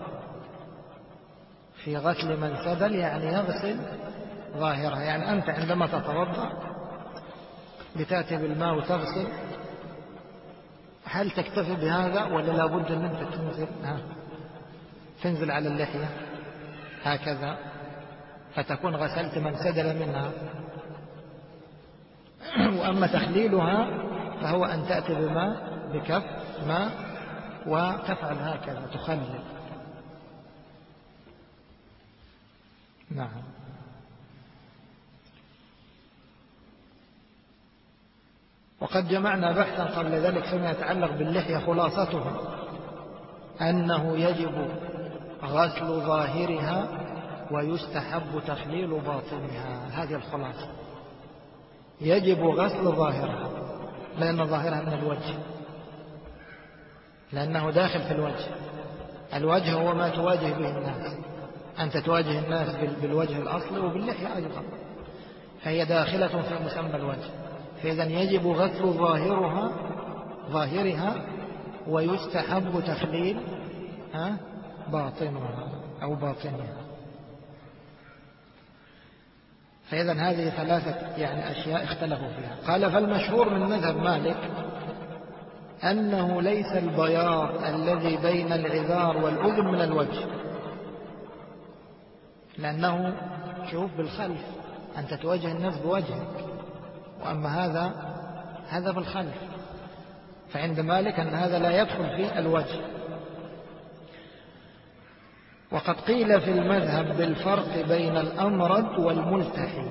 في غسل من سدل يعني يغسل ظاهره، يعني أنت عندما تتوضأ بتأتي بالماء وتغسل، هل تكتفي بهذا ولا لا بد أن أنت تنزل على اللحية هكذا فتكون غسلت من سدل منها؟ وأما تخليلها فهو أن تأتي بكف ماء وتفعل هكذا تخلل. نعم. وقد جمعنا بحثا قبل ذلك فيما يتعلق باللحية، خلاصته أنه يجب غسل ظاهرها ويستحب تخليل باطنها. هذه الخلاصة، يجب غسل ظاهرها لأن ظاهرها من الوجه، لأنه داخل في الوجه. الوجه هو ما تواجه به الناس، أنت تواجه الناس بالوجه الأصلي وباللحية أيضا، فهي داخلة في مسمى الوجه. فإذا يجب غسل ظاهرها ويستحب تخليل باطنها أو باطنها. فإذا هذه ثلاثة أشياء اختلفوا فيها. قال فالمشهور من مذهب مالك أنه ليس البياض الذي بين العذار والأذن من الوجه، لأنه شوف بالخلف، أنت تواجه الناس بوجهك، وأما هذا بالخلف، فعند مالك أن هذا لا يدخل في الوجه. وقد قيل في المذهب بالفرق بين الأمرد والملتحي،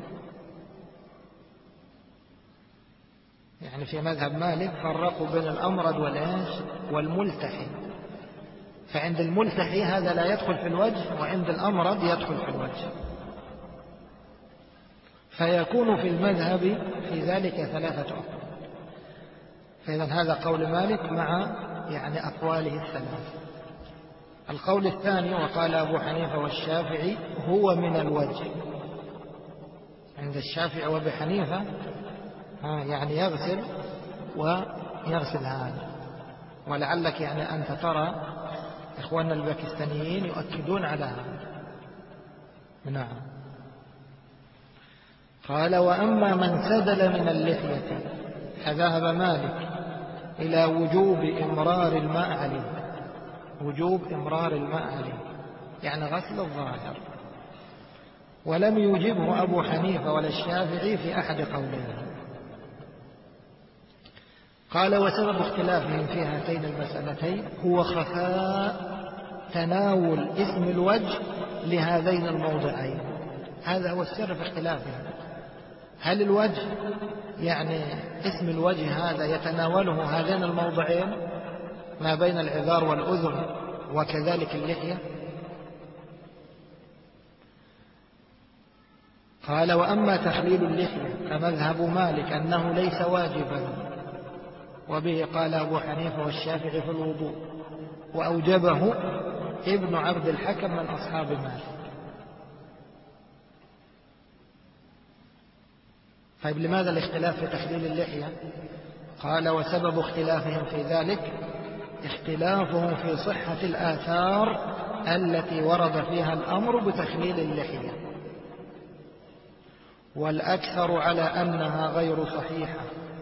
يعني في مذهب مالك فرقوا بين الأمرد والملتحي، فعند الملتحي هذا لا يدخل في الوجه، وعند الأمرد يدخل في الوجه، فيكون في المذهب في ذلك ثلاثة أقوال. فإذا هذا قول مالك مع أقواله الثلاثة. القول الثاني وقال أبو حنيفة والشافعي هو من الوجه. عند الشافعي وأبي حنيفة يغسل ويغسل هذا، ولعلك أنت ترى إخواننا الباكستانيين يؤكدون على هذا. نعم. قال وأما من سدل من اللحية فذهب مالك إلى وجوب إمرار الماء عليه، وجوب إمرار الماء عليه غسل الظاهر، ولم يوجبه أبو حنيفة ولا الشافعي في أحد قوليه. قال وسبب اختلافهم في هاتين المسألتين هو خفاء تناول اسم الوجه لهذين الموضعين. هذا هو السر في اختلافهم. هل الوجه اسم الوجه هذا يتناوله هذين الموضعين ما بين العذار والأذن وكذلك اللحية؟ قال وأما تخليل اللحية فمذهب مالك أنه ليس واجبا، وبه قال أبو حنيفة والشافعي في الوضوء، وأوجبه ابن عبد الحكم من أصحاب مالك. طيب لماذا الاختلاف في تخليل اللحية؟ قال وسبب اختلافهم في ذلك اختلافهم في صحة الآثار التي ورد فيها الأمر بتخليل اللحية، والأكثر على أنها غير صحيحة،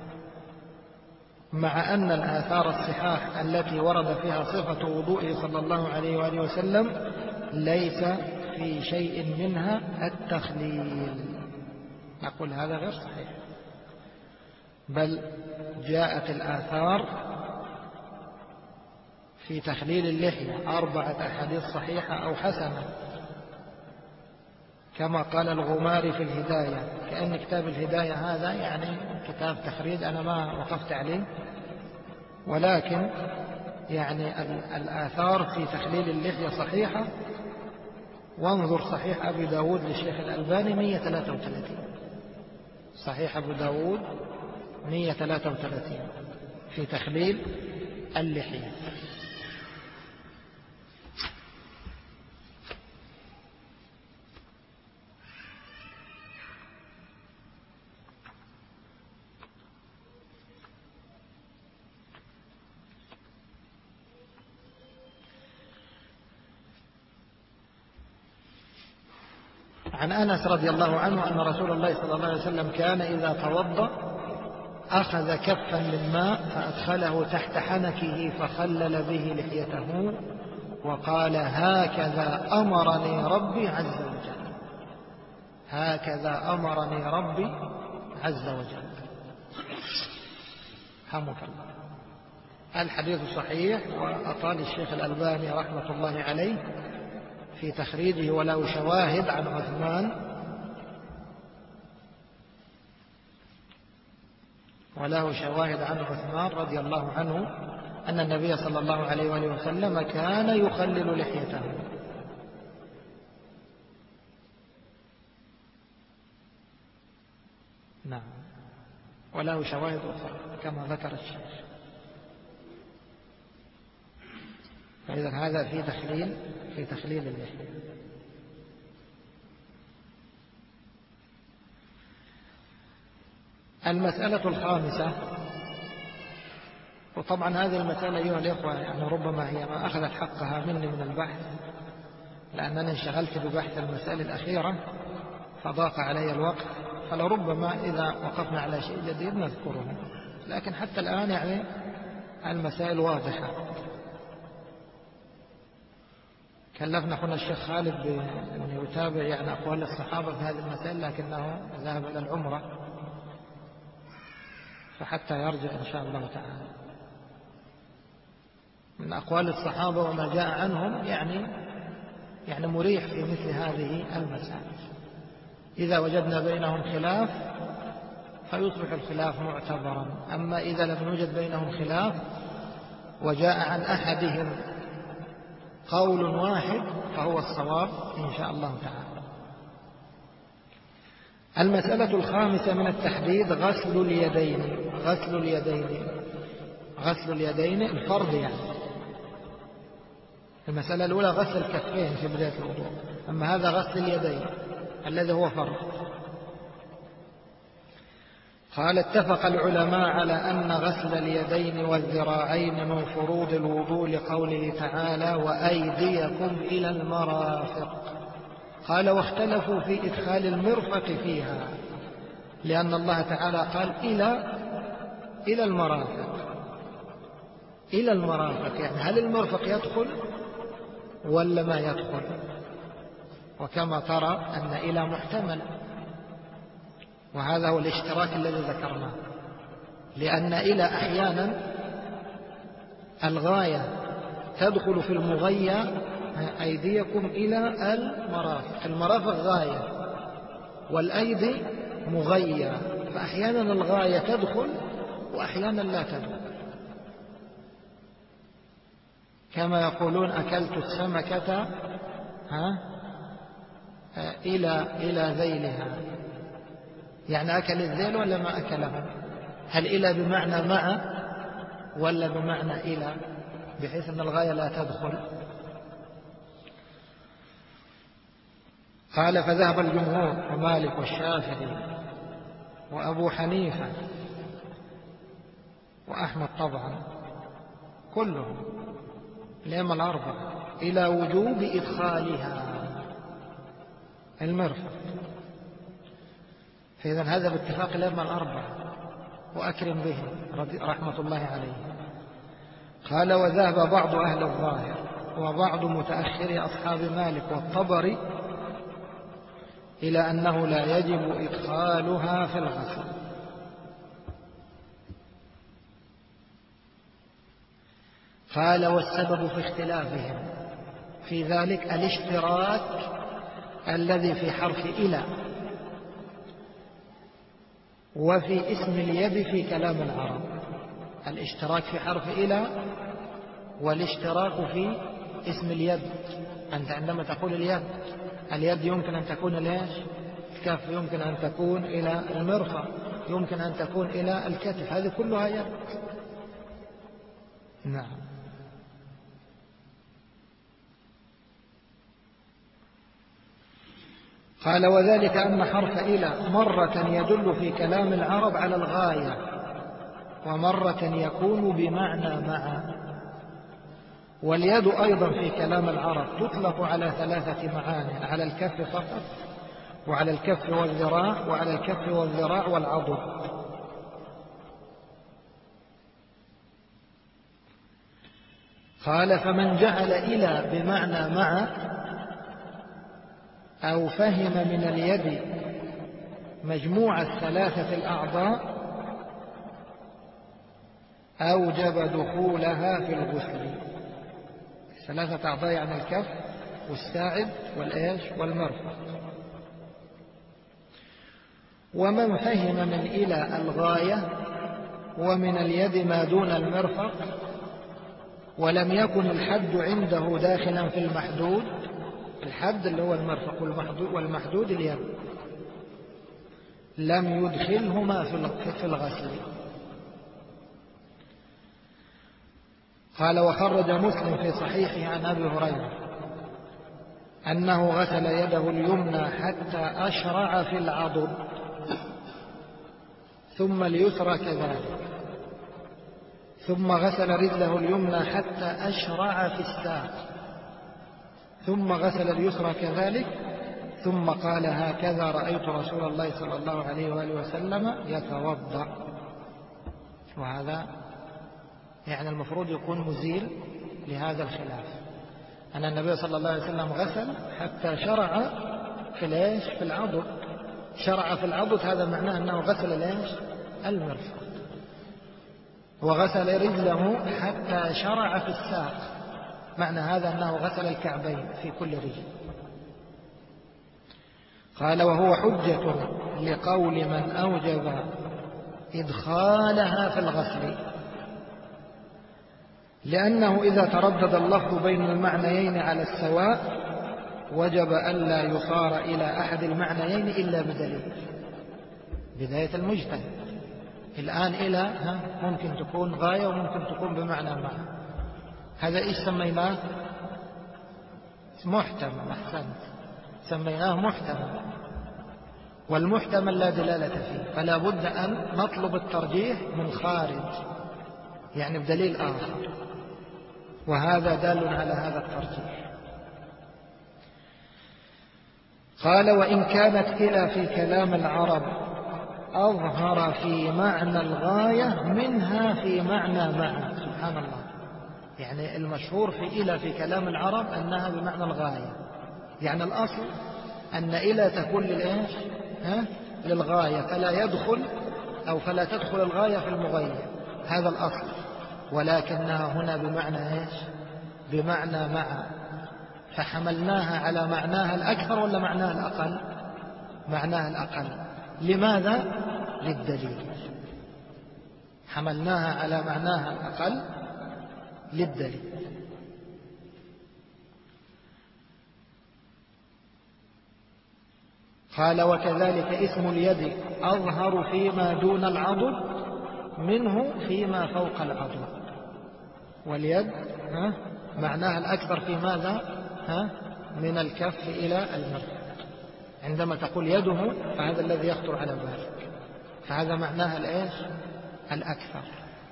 مع أن الآثار الصحاح التي ورد فيها صفة وضوئه صلى الله عليه وآله وسلم ليس في شيء منها التخليل. نقول هذا غير صحيح، بل جاءت الآثار في تخليل اللحية 4 أحاديث صحيحة أو حسنة، كما قال الغماري في الهداية. كأن كتاب الهداية هذا كتاب تخريج أنا ما وقفت عليه، ولكن الآثار في تخليل اللحية صحيحة. وانظر صحيح أبي داود للشيخ الألباني 133، صحيح أبو داود 133 في تخليل اللحية. عن أنس رضي الله عنه أن رسول الله صلى الله عليه وسلم كان إذا توضأ أخذ كفا من ماء فأدخله تحت حنكه فخلل به لحيته وقال هكذا أمرني ربي عز وجل، هكذا أمرني ربي عز وجل. حمد الله. الحديث صحيح، وأطال الشيخ الألباني رحمة الله عليه في تخريجه وله شواهد عن عثمان رضي الله عنه أن النبي صلى الله عليه وآله وسلم كان يخلل لحيته. نعم، وله شواهد أخرى كما ذكر الشيخ. فإذا هذا في تخليل اللحية. المسألة الخامسة، وطبعا هذه المسألة أيها الإخوة يعني ربما هي ما أخذت حقها مني من البحث، لأنني انشغلت ببحث المسألة الأخيرة فضاق علي الوقت، فلربما إذا وقفنا على شيء جديد نذكره، لكن حتى الآن يعني المسائل واضحة. كلفنا أخونا الشيخ خالد بأن يتابع يعني أقوال الصحابة في هذه المسائل، لكنه ذهب إلى العمرة فحتى يرجع إن شاء الله تعالى. من أقوال الصحابة وما جاء عنهم يعني مريح في مثل هذه المسائل. إذا وجدنا بينهم خلاف فيصبح الخلاف معتبرا، أما إذا لم يوجد بينهم خلاف وجاء عن أحدهم قول واحد فهو الصواب إن شاء الله تعالى. المسألة الخامسة من التحديد غسل اليدين الفرض يعني. المسألة الأولى غسل الكفين في بداية الوضوء، أما هذا غسل اليدين الذي هو فرض. قال اتفق العلماء على أن غسل اليدين والذراعين من فروض الوضوء لقوله تعالى وأيديكم إلى المرافق. قال واختلفوا في إدخال المرفق فيها، لأن الله تعالى قال إلى المرافق، يعني هل المرفق يدخل ولا ما يدخل؟ وكما ترى أن إلى محتمل، وهذا هو الاشتراك الذي ذكرناه، لأن إلى أحيانا الغاية تدخل في المغية، أيديكم إلى المرافق غاية والأيدي مغية، فأحيانا الغاية تدخل وأحيانا لا تدخل، كما يقولون أكلت السمكة إلى ذيلها، يعني أكل الذيل ولا ما أكلها؟ هل إلى بمعنى مع ولا بمعنى إلى، بحيث أن الغاية لا تدخل؟ قال فذهب الجمهور ومالك والشافعي وأبو حنيفة وأحمد طبعا كلهم الأئمة الأربعة إلى وجوب إدخالها المرفق. فإذا هذا باتفاق الأئمة الأربعة وأكرم به رحمة الله عليه. قال وذهب بعض أهل الظاهر وبعض متأخري أصحاب مالك والطبري إلى أنه لا يجب إدخالها في الغسل. قال والسبب في اختلافهم في ذلك الاشتراك الذي في حرف إلى وفي اسم اليد في كلام العرب، الاشتراك في حرف إلى والاشتراك في اسم اليد. أنت عندما تقول اليد يمكن أن تكون ليش؟ الكف يمكن أن تكون إلى المرفق، يمكن أن تكون إلى الكتف، هذه كلها يد. نعم. قال وذلك أن حرف إلى مرة يدل في كلام العرب على الغاية ومرة يكون بمعنى مع، واليد أيضا في كلام العرب تطلق على 3 معاني، على الكف فقط وعلى الكف والذراع وعلى الكف والذراع والعضد. قال فمن جعل إلى بمعنى مع أو فهم من اليد مجموع 3 الأعضاء أوجب دخولها في الغسل. 3 أعضاء يعني الكف والساعد والمرفق. ومن فهم من إلى الغاية ومن اليد ما دون المرفق ولم يكن الحد عنده داخلا في المحدود، الحد اللي هو المرفق والمحدود اليد، لم يدخلهما في الغسل. قال وخرج مسلم في صحيحه عن أبي هريرة أنه غسل يده اليمنى حتى أشرع في العضد، ثم اليسرى كذلك، ثم غسل رجله اليمنى حتى أشرع في الساق، ثم غسل اليسرى كذلك، ثم قال هكذا رأيت رسول الله صلى الله عليه وآله وسلم يتوضأ. وهذا يعني المفروض يكون مزيل لهذا الخلاف، أن النبي صلى الله عليه وسلم غسل حتى شرع في العضد. شرع في العضد هذا معناه أنه غسل المرفق، وغسل رجله حتى شرع في الساق، معنى هذا أنه غسل الكعبين في كل رجل. قال وهو حجة لقول من أوجب إدخالها في الغسل، لأنه إذا تردد اللفظ بين المعنيين على السواء وجب ألا يصار إلى أحد المعنيين إلا بدليل. بداية المجتهد الآن إلى ممكن تكون غاية وممكن تكون بمعنى مع، هذا إيش سميناه؟ محتمل. أحسنت، سميناه محتمل، والمحتمل لا دلالة فيه، فلا بد أن نطلب الترجيح من خارج، يعني بدليل آخر، وهذا دال على هذا الترجيح. قال وإن كانت إلى في كلام العرب أظهر في معنى الغاية منها في معنى مع. سبحان الله، يعني المشهور في إلى في كلام العرب أنها بمعنى الغاية، يعني الأصل أن إلى تكون للغاية، فلا تدخل الغاية في المغاية، هذا الأصل، ولكنها هنا بمعنى بمعنى مع، فحملناها على معناها الأكثر ولا معناها الأقل؟ معناها الأقل. لماذا؟ للدليل. حملناها على معناها الأقل للدليل. قال وكذلك اسم اليد أظهر فيما دون العضد منه فيما فوق العضد. واليد معناها الأكثر في ماذا؟ من الكف إلى المرفق. عندما تقول يده فهذا الذي يخطر على بالك، فهذا معناها الأكثر.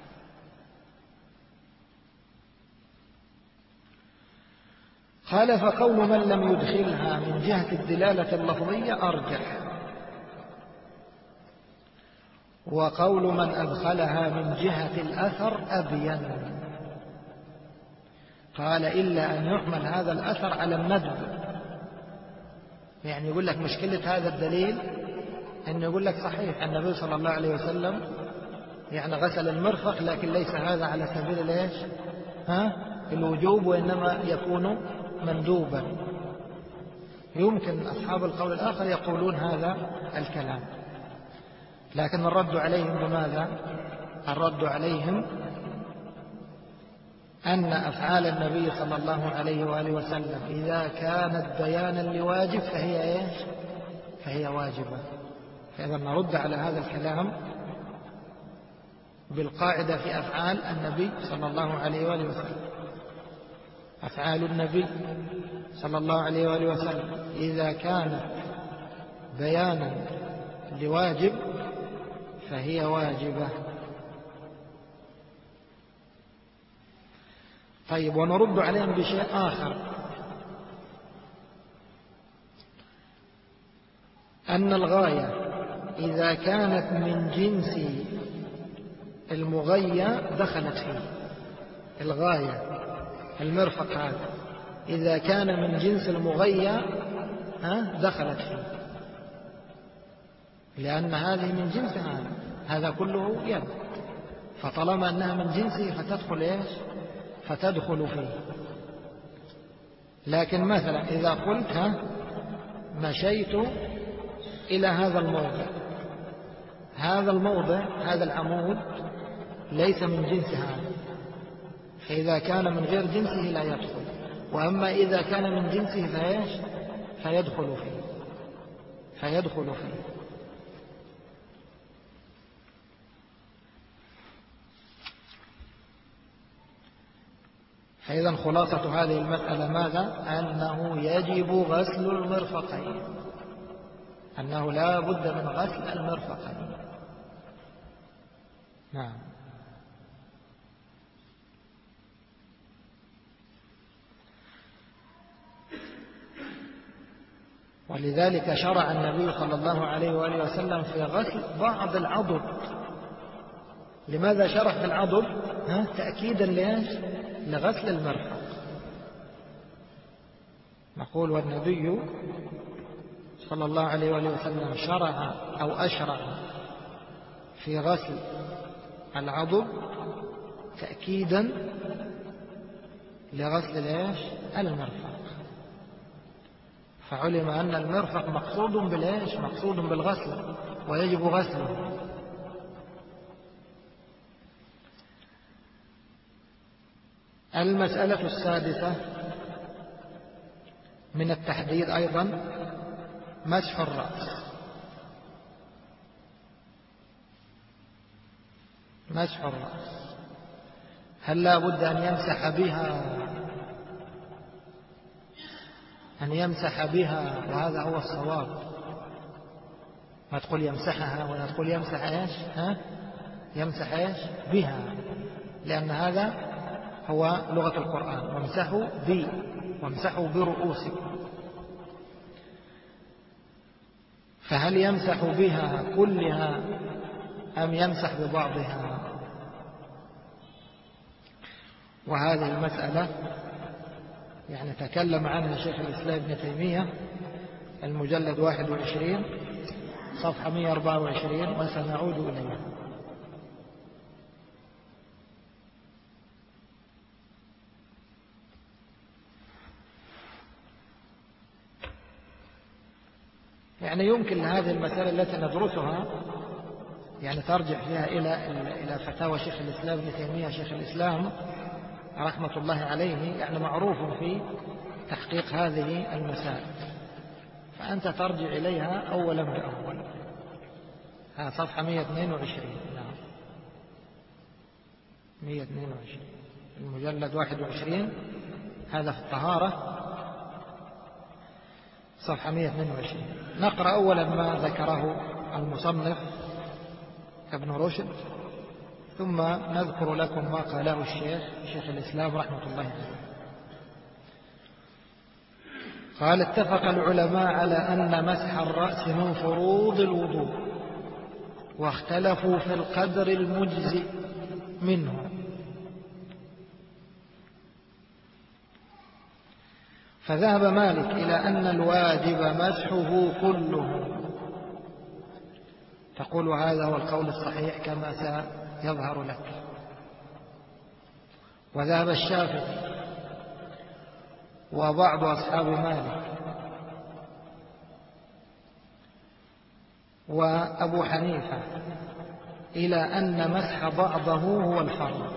قال فقول من لم يدخلها من جهة الدلالة اللفظية أرجح، وقول من أدخلها من جهة الأثر أبين. قال إلا أن يحمل هذا الأثر على الندب، يعني يقول لك مشكلة هذا الدليل أنه يقول لك صحيح النبي صلى الله عليه وسلم يعني غسل المرفق، لكن ليس هذا على سبيل الوجوب، وإنما يكون مندوبا. يمكن أصحاب القول الآخر يقولون هذا الكلام، لكن الرد عليهم بماذا؟ الرد عليهم أن أفعال النبي صلى الله عليه وآله وسلم إذا كانت بيانا لواجب فهي واجبة. فإذا نرد على هذا الكلام بالقاعدة في أفعال النبي صلى الله عليه وآله وسلم. أفعال النبي صلى الله عليه وآله وسلم إذا كانت بيانا لواجب فهي واجبة. طيب، ونرد عليهم بشيء آخر، أن الغاية إذا كانت من جنس المغية دخلت فيه. الغاية المرفق هذا إذا كان من جنس المغية دخلت فيه، لأن هذه من جنس هذا كله يد، فطالما أنها من جنسه فتدخل فيه. لكن مثلا إذا قلت مشيت إلى هذا الموضع، هذا الموضع هذا العمود ليس من جنس هذا، فإذا كان من غير جنسه لا يدخل، وأما إذا كان من جنسه فيدخل فيه. فإذا خلاصة هذه المسألة ماذا؟ أنه يجب غسل المرفقين، أنه لا بد من غسل المرفقين. نعم. ولذلك شرع النبي صلى الله عليه وآله وسلم في غسل بعض العضد. لماذا شرع في العضد؟ تأكيدا ليش؟ لغسل المرفق. نقول والنبي صلى الله عليه وآله وسلم شرع أو أشرع في غسل العضد تأكيدا لغسل ليش؟ المرفق. فعلم أن المرفق مقصود بالإيش؟ مقصود بالغسل، ويجب غسله. المسألة السادسة من التحديد أيضا مسح الرأس. مسح الرأس هل لا بد أن يمسح بها؟ وهذا هو الصواب. ما تقول يمسحها ولا تقول يمسح إيش؟ يمسح إيش؟ بها، لأن هذا هو لغة القرآن. وامسحوا برؤوسكم. فهل يمسح بها كلها أم يمسح ببعضها؟ وهذه المسألة يعني تكلم عنها شيخ الإسلام ابن تيمية، المجلد 21 صفحة 124، وسنعود إليها. يعني يمكن هذه المسألة التي ندرسها يعني ترجع فيها إلى فتاوى شيخ الإسلام ابن تيمية. شيخ الإسلام رحمة الله عليه يعني معروف في تحقيق هذه المسائل، فأنت ترجع إليها أولا بأول. صفحة 122. نعم 122 المجلد 21، هذا في الطهارة صفحة 122. نقرأ أولا ما ذكره المصنف ابن رشد، ثم نذكر لكم ما قاله شيخ الإسلام رحمة الله عليه. قال: اتفق العلماء على أن مسح الرأس من فروض الوضوء، واختلفوا في القدر المجزئ منه. فذهب مالك إلى أن الواجب مسحه كله. تقول هذا هو القول الصحيح كما سيظهر لك. وذهب الشافعي وبعض أصحاب مالك وأبو حنيفة إلى أن مسح بعضه هو الفرض.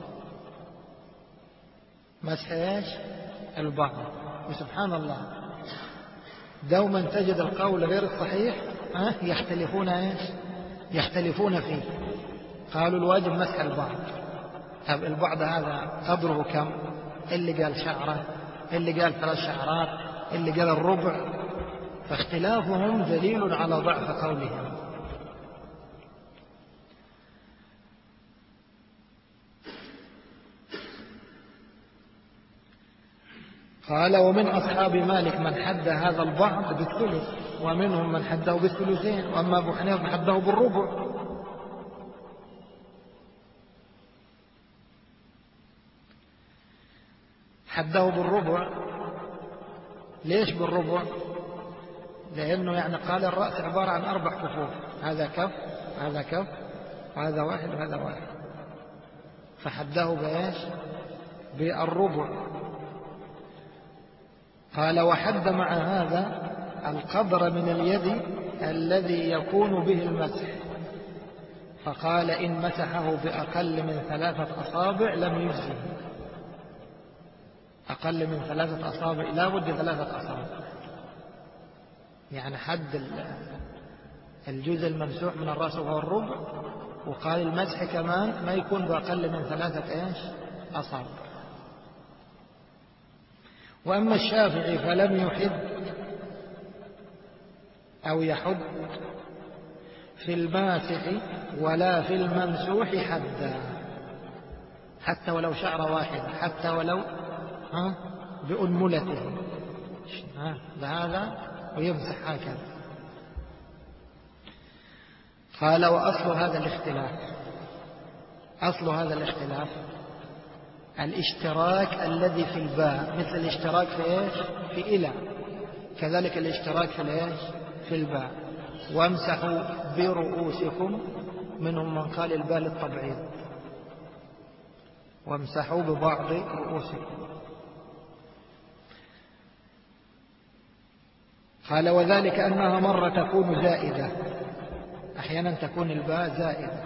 مسح إيش؟ البعض. وسبحان الله دوما تجد القول غير الصحيح يختلفون إيش؟ يختلفون فيه. قالوا الواجب مسح البعض. طب البعض هذا قدره كم؟ اللي قال شعرة، اللي قال 3 شعرات، اللي قال الربع. فاختلافهم دليل على ضعف قولهم. قال: ومن أصحاب مالك من حد هذا البعض بالثلث، ومنهم من حده بالثلثين، وأما أبو حنيفة حده بالربع. حده بالربع. ليش بالربع؟ لأنه يعني قال الرأس عبارة عن 4 كفوف، هذا كف، هذا كف، وهذا واحد، وهذا واحد. فحده بإيش؟ بالربع. قال وحد مع هذا القدر من اليد الذي يكون به المسح، فقال إن مسحه بأقل من 3 أصابع لم يجزه. أقل من 3 أصابع لا بد 3 أصابع، يعني حد الجزء الممسوح من الرأس وهو الربع، وقال المسح كمان ما يكون بأقل من 3 أصابع. وأما الشافعي فلم يحد أو يحد في الماسح ولا في الممسوح حدا، حتى ولو شعر واحد، حتى ولو بأنملته بهذا ويمسح هكذا. قال وأصل هذا الاختلاف، أصل هذا الاختلاف الاشتراك الذي في الباء، مثل الاشتراك في إيش؟ في إلى، كذلك الاشتراك في الإيش؟ في الباء. وامسحوا برؤوسكم، منهم من قال الباء للتبعيض، وامسحوا ببعض رؤوسكم. قال وذلك أنها مرة تكون زائدة، أحيانا تكون الباء زائدة،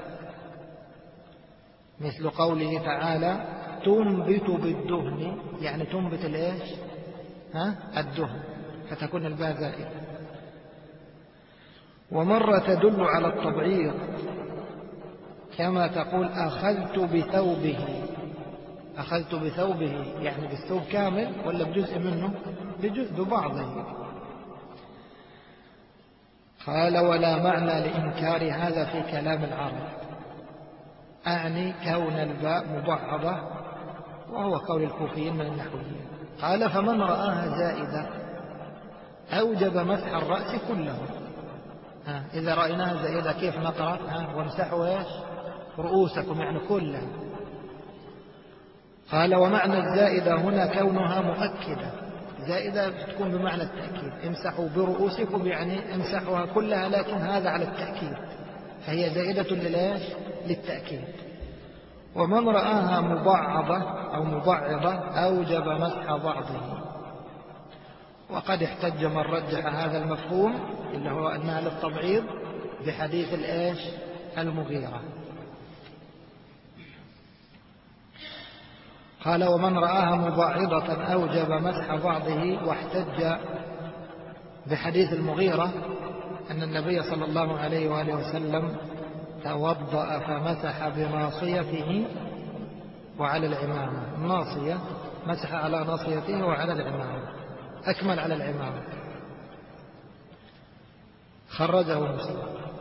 مثل قوله تعالى تنبت بالدهن، يعني تنبت الإيش؟ الدهن، فتكون الباء زائدة. ومرة تدل على التبعيض، كما تقول أخذت بثوبه. أخذت بثوبه يعني بالثوب كامل ولا بجزء منه؟ ببعضه. قال ولا معنى لإنكار هذا في كلام العرب، أعني كون الباء مبعضة، وهو قول الكوفيين من النحويين. قال فمن رآها زائدة أوجب مسح الرأس كله. إذا رأيناها زائدة كيف نقرأ؟ وامسحوا إيش؟ رؤوسكم، يعني كلها. قال ومعنى الزائدة هنا كونها مؤكدة، زائدة تكون بمعنى التأكيد، امسحوا برؤوسكم يعني امسحوها كلها، لكن هذا على التأكيد، فهي زائدة للإيش؟ للتأكيد. ومن رآها مبعضة أو مبعضة أوجب مسح بعضه. وقد احتج من رجح هذا المفهوم اللي هو أنها للتبعيض بحديث الإيش؟ المغيرة. قال ومن رآها مبعضة أوجب مسح بعضه، واحتج بحديث المغيرة أن النبي صلى الله عليه وآله وسلم توضأ فمسح بناصيته وعلى العمامة. الناصية مسح على ناصيته وعلى العمامة، أكمل على العمامة. خرجه مسلم.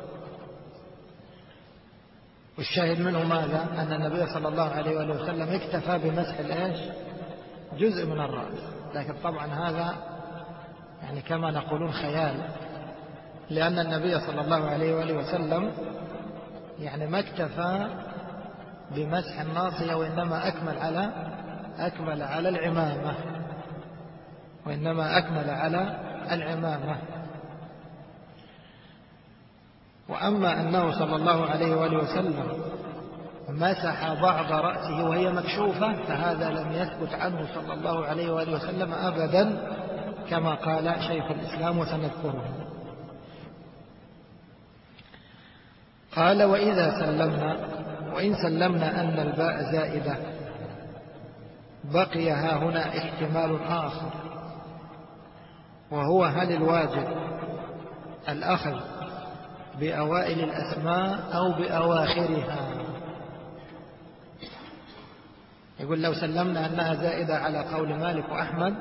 والشاهد منه ماذا؟ أن النبي صلى الله عليه وآله وسلم اكتفى بمسح الإيش؟ جزء من الرأس، لكن طبعا هذا يعني كما نقولون خيال، لأن النبي صلى الله عليه وآله وسلم يعني ما اكتفى بمسح الناصية، وإنما أكمل على العمامة، وإنما أكمل على العمامة. وأما أنه صلى الله عليه وآله وسلم مسح بعض رأسه وهي مكشوفة، فهذا لم يثبت عنه صلى الله عليه وآله وسلم أبدا، كما قال شيخ الإسلام وسنذكره. قال وإن سلمنا أن الباء زائدة بقي ها هنا احتمال آخر، وهو هل الواجب الأخذ بأوائل الأسماء أو بأواخرها؟ يقول لو سلمنا أنها زائدة على قول مالك وأحمد،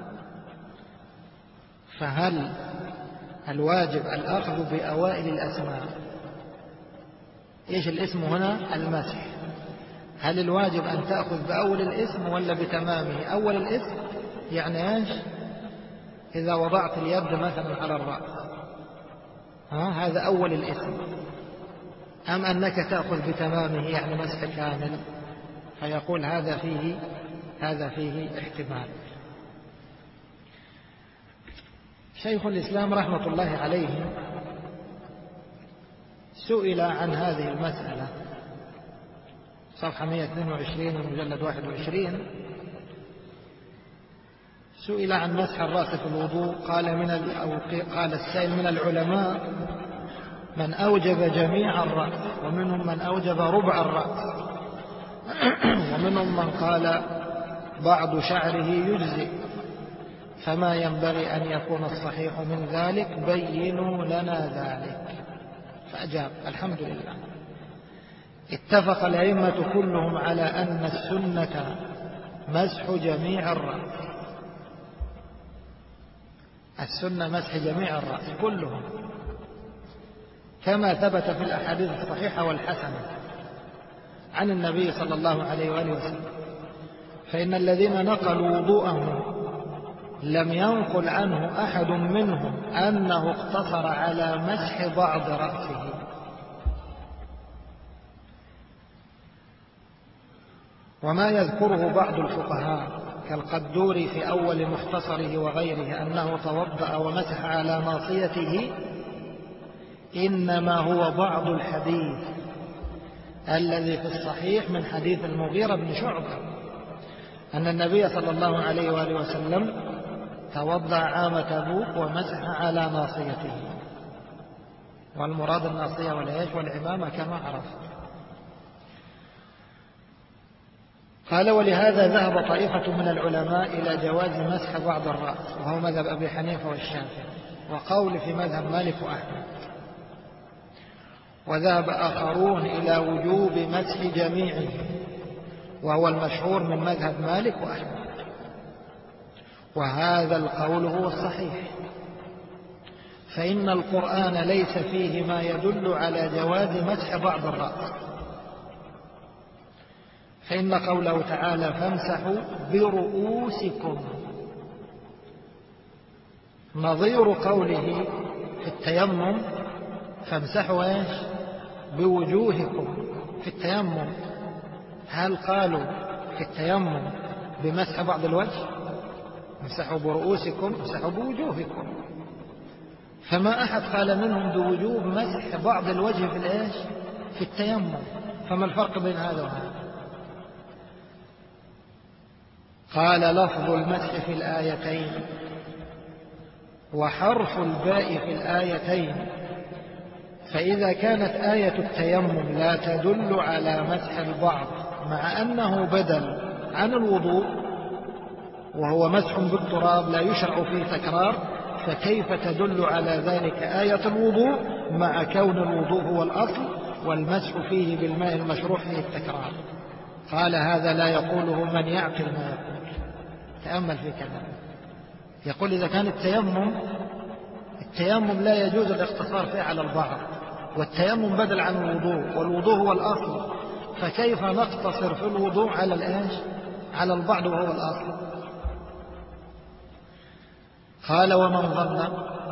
فهل الواجب الأخذ بأوائل الأسماء؟ إيش الاسم هنا؟ المسح. هل الواجب أن تأخذ بأول الاسم ولا بتمامه؟ أول الاسم يعني إيش؟ إذا وضعت اليد مثلا على الرأس، هذا أول الاسم. أم أنك تأخذ بتمامه يعني مسح كامل؟ فيقول هذا فيه احتمال. شيخ الإسلام رحمة الله عليه سئل عن هذه المسألة، صفحة 122 المجلد 21، سئل عن مسح الرأس في الوضوء قال السائل من العلماء من أوجب جميع الرأس، ومنهم من أوجب ربع الرأس، ومنهم من قال بعض شعره يجزئ، فما ينبغي أن يكون الصحيح من ذلك، بينوا لنا ذلك. فأجاب الحمد لله. اتفق الأئمة كلهم على أن السنة مسح جميع الرأس، السنة مسح جميع الرأس كلهم، كما ثبت في الأحاديث الصحيحة والحسنة عن النبي صلى الله عليه وآله وسلم. فإن الذين نقلوا وضوءهم لم ينقل عنه أحد منهم أنه اقتصر على مسح بعض رأسه. وما يذكره بعض الفقهاء كالقدوري في أول مختصره وغيره أنه توضأ ومسح على ناصيته إنما هو بعض الحديث الذي في الصحيح من حديث المغيرة بن شعبة أن النبي صلى الله عليه وآله وسلم توضأ عام تبوك ومسح على ناصيته، والمراد الناصية والعيش والعمامة كما عرفت. قال ولهذا ذهب طائفة من العلماء إلى جواز مسح بعض الرأس، وهو مذهب أبي حنيفة والشافعي، وقول في مذهب مالك وأحمد. وذهب آخرون إلى وجوب مسح جميعه، وهو المشهور من مذهب مالك وأحمد، وهذا القول هو الصحيح، فإن القرآن ليس فيه ما يدل على جواز مسح بعض الرأس. فإن قوله تعالى فامسحوا برؤوسكم نظير قوله في التيمم فامسحوا ايش بوجوهكم في التيمم. هل قالوا في التيمم بمسح بعض الوجه؟ امسحوا برؤوسكم، امسحوا بوجوهكم. فما أحد قال منهم بوجوب مسح بعض الوجه في الايش في التيمم. فما الفرق بين هذا وهذا؟ قال لفظ المسح في الآيتين وحرف الباء في الآيتين، فإذا كانت آية التيمم لا تدل على مسح البعض مع أنه بدل عن الوضوء وهو مسح بالتراب لا يشرع فيه تكرار، فكيف تدل على ذلك آية الوضوء مع كون الوضوء هو الأصل والمسح فيه بالماء المشروع فيه التكرار؟ قال هذا لا يقوله من يعقل ما يقول. تأمل في كلامه. يقول إذا كان التيمم لا يجوز الاقتصار فيه على البعض، والتيمم بدل عن الوضوء، والوضوء هو الأصل، فكيف نقتصر في الوضوء على الإيش على البعض وهو الأصل؟ قال ومن ظن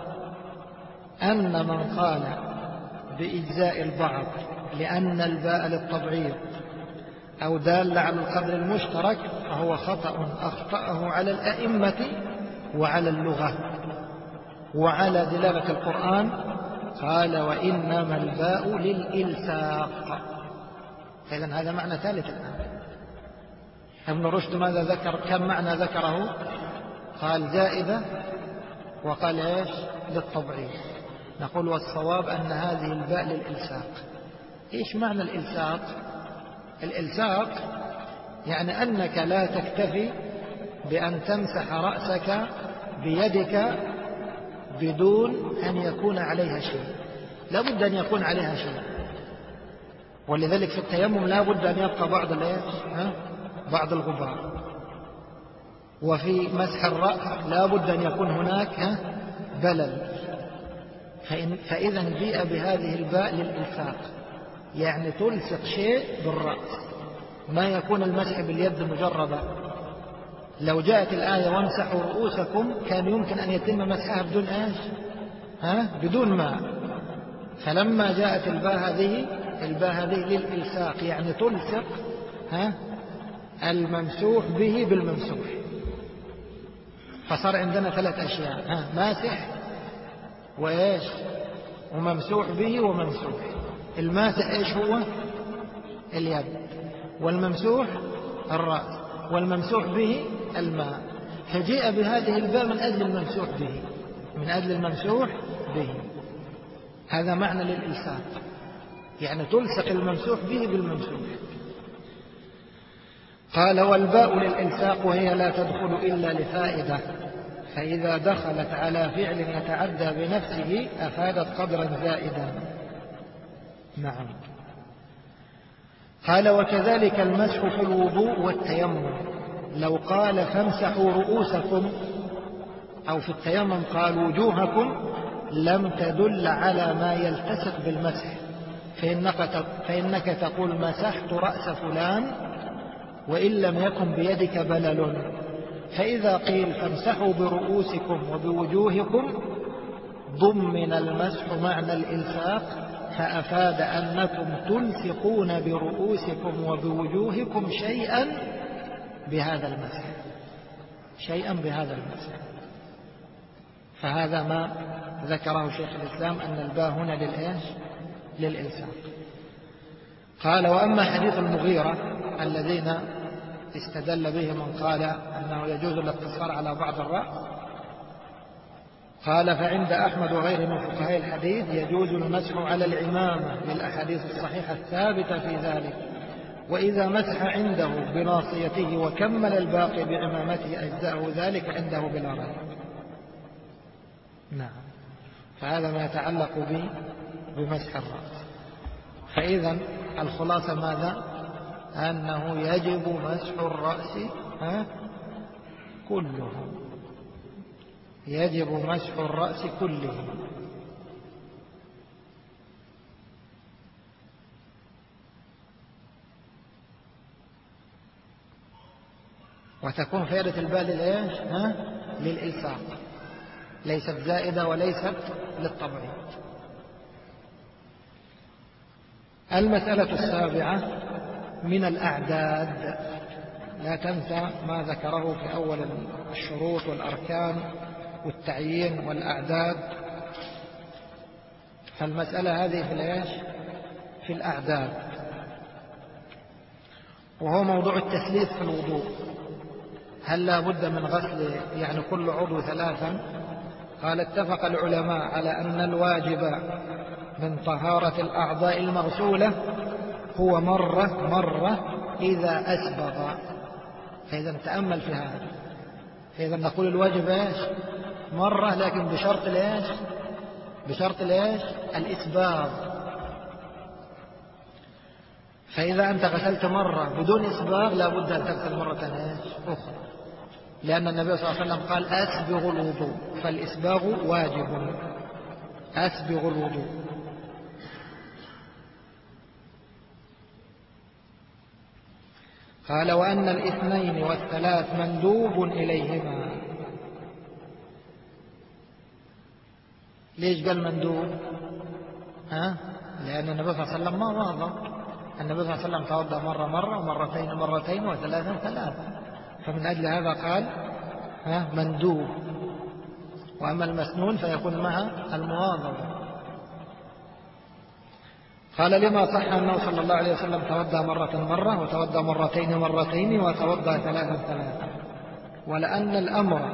أن من قال بإجزاء البعض لأن الباء للتبعيض أو دال على القدر المشترك فهو خطأ أخطأه على الأئمة وعلى اللغة وعلى دلالة القرآن. قال وإنما الباء للإلصاق. إذن هذا معنى ثالث الآن. ابن رشد ماذا ذكر؟ كم معنى ذكره؟ قال زائدة وقال إيش للتبعيض. نقول والصواب أن هذه الباء للإلصاق. إيش معنى الإلصاق؟ الإلصاق يعني أنك لا تكتفي بأن تمسح رأسك بيدك بدون أن يكون عليها شيء، لا بد أن يكون عليها شيء. ولذلك في التيمم لا بد أن يبقى بعض الغبار، وفي مسح الرأس لا بد أن يكون هناك بلل. فإذا جيء بهذه الباء للإلصاق، يعني تلصق شيء بالرأس، ما يكون المسح باليد مجردا. لو جاءت الآية وامسحوا رؤوسكم كان يمكن أن يتم مسحها بدون إيش بدون ماء. فلما جاءت الباء هذه للإلصاق، يعني تلصق الممسوح به بالممسوح. فصار عندنا ثلاث أشياء، ماسح وإيش وممسوح به وممسوح. الماسح إيش هو؟ اليد، والممسوح الرأس، والممسوح به الماء. فجيء بهذه الباء من أجل الممسوح به، من أجل الممسوح به. هذا معنى للإلصاق، يعني تلصق الممسوح به بالممسوح. قال والباء للإلصاق وهي لا تدخل إلا لفائدة، فإذا دخلت على فعل يتعدى بنفسه أفادت قدرا زائدا. نعم. قال وكذلك المسح في الوضوء والتيمم، لو قال فامسحوا رؤوسكم، أو في التيمم قال وجوهكم، لم تدل على ما يلتصق بالمسح، فإنك تقول مسحت رأس فلان وإن لم يكن بيدك بلل. فإذا قيل فامسحوا برؤوسكم وبوجوهكم ضمن المسح معنى الإلصاق، فأفاد أنكم تلصقون برؤوسكم وبوجوهكم شيئا بهذا المسح، شيئا بهذا المسح. فهذا ما ذكره شيخ الإسلام أن الباء هنا للإلصاق. قال وأما حديث المغيرة الذين استدل به من قال أنه يجوز الاقتصار على بعض الرأس، قال فعند أحمد وغيره من فقهاء الحديث يجوز المسح على العمامة للأحاديث الصحيحة الثابتة في ذلك، وإذا مسح عنده بناصيته وكمل الباقي بعمامته أجزأه ذلك عنده بلا ريب. نعم. فهذا ما يتعلق بمسح الرأس. فإذا الخلاصة ماذا؟ أنه يجب مسح الرأس كله، يجب مسح الرأس كله. وتكون فائدة الباء للإلصاق، ليست زائدة وليست للتبعيض. المسألة السابعة من الأعداد، لا تنسى ما ذكره في أول الشروط والأركان والتعيين والأعداد. فالمسألة هذه في الأعداد، وهو موضوع التثليث في الوضوء. هل لا بد من غسل يعني كل عضو ثلاثا؟ قال اتفق العلماء على أن الواجب من طهارة الأعضاء المغسولة هو مرة إذا أسبغ. فإذا نتأمل في هذا، فإذا نقول الواجب مرة، لكن بشرط بشرط الإسباغ. فإذا أنت غسلت مرة بدون إسباغ لا بد أن تغسل مرة أخرى، لأن النبي صلى الله عليه وسلم قال أسبغ الوضوء، فالإسباغ واجب. أسبغ الوضوء. قال وأن الاثنين والثلاث مندوب إليهما. ليش قال مندوب؟ لأن النبي صلى الله عليه وسلم ما واضح. النبي صلى الله عليه وسلم توضأ مرة ومرتين وثلاثة، فمن أجل هذا قال مندوب. وأما المسنون فيكون مع المواظبة. قال لما صح أنه صلى الله عليه وسلم توضأ مرة وتوضأ مرتين وتوضأ ثلاثة، ولأن الأمر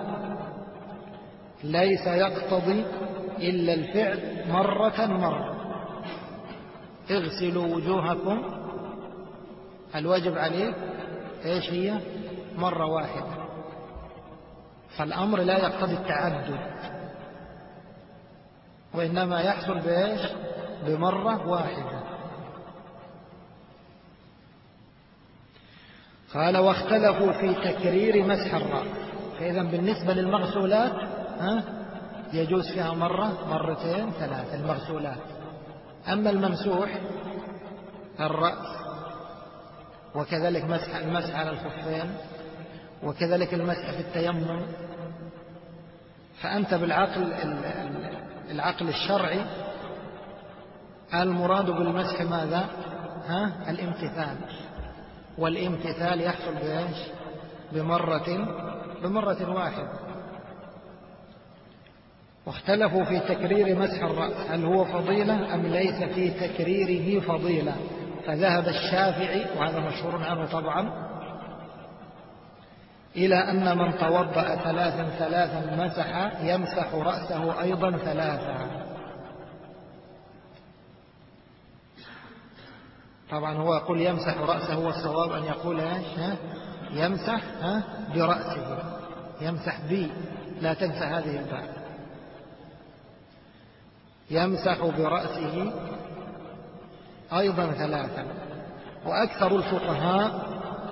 ليس يقتضي إلا الفعل مرة. اغسلوا وجوهكم، الواجب عليك ايش هي؟ مرة واحدة. فالأمر لا يقتضي التعدد، وإنما يحصل بمرة واحدة. قال واختلفوا في تكرير مسح الرأس. فإذا بالنسبة للمغسولات يجوز فيها مرتين ثلاث المغسولات. أما الممسوح الرأس، وكذلك المسح على الخفين، وكذلك المسح في التيمم، فأنت بالعقل الشرعي المراد بالمسح ماذا؟ الامتثال، والامتثال يحصل بمرة واحدة. واختلفوا في تكرير مسح الرأس، هل هو فضيلة أم ليس في تكريره إلى أن من توضأ ثلاثا مسح يمسح رأسه أيضا ثلاثا. طبعا هو يقول يمسح رأسه، والصواب أن يقول يمسح برأسه، يمسح بي، لا تنسى هذه الباء، يمسح برأسه أيضا ثلاثا. وأكثر الفقهاء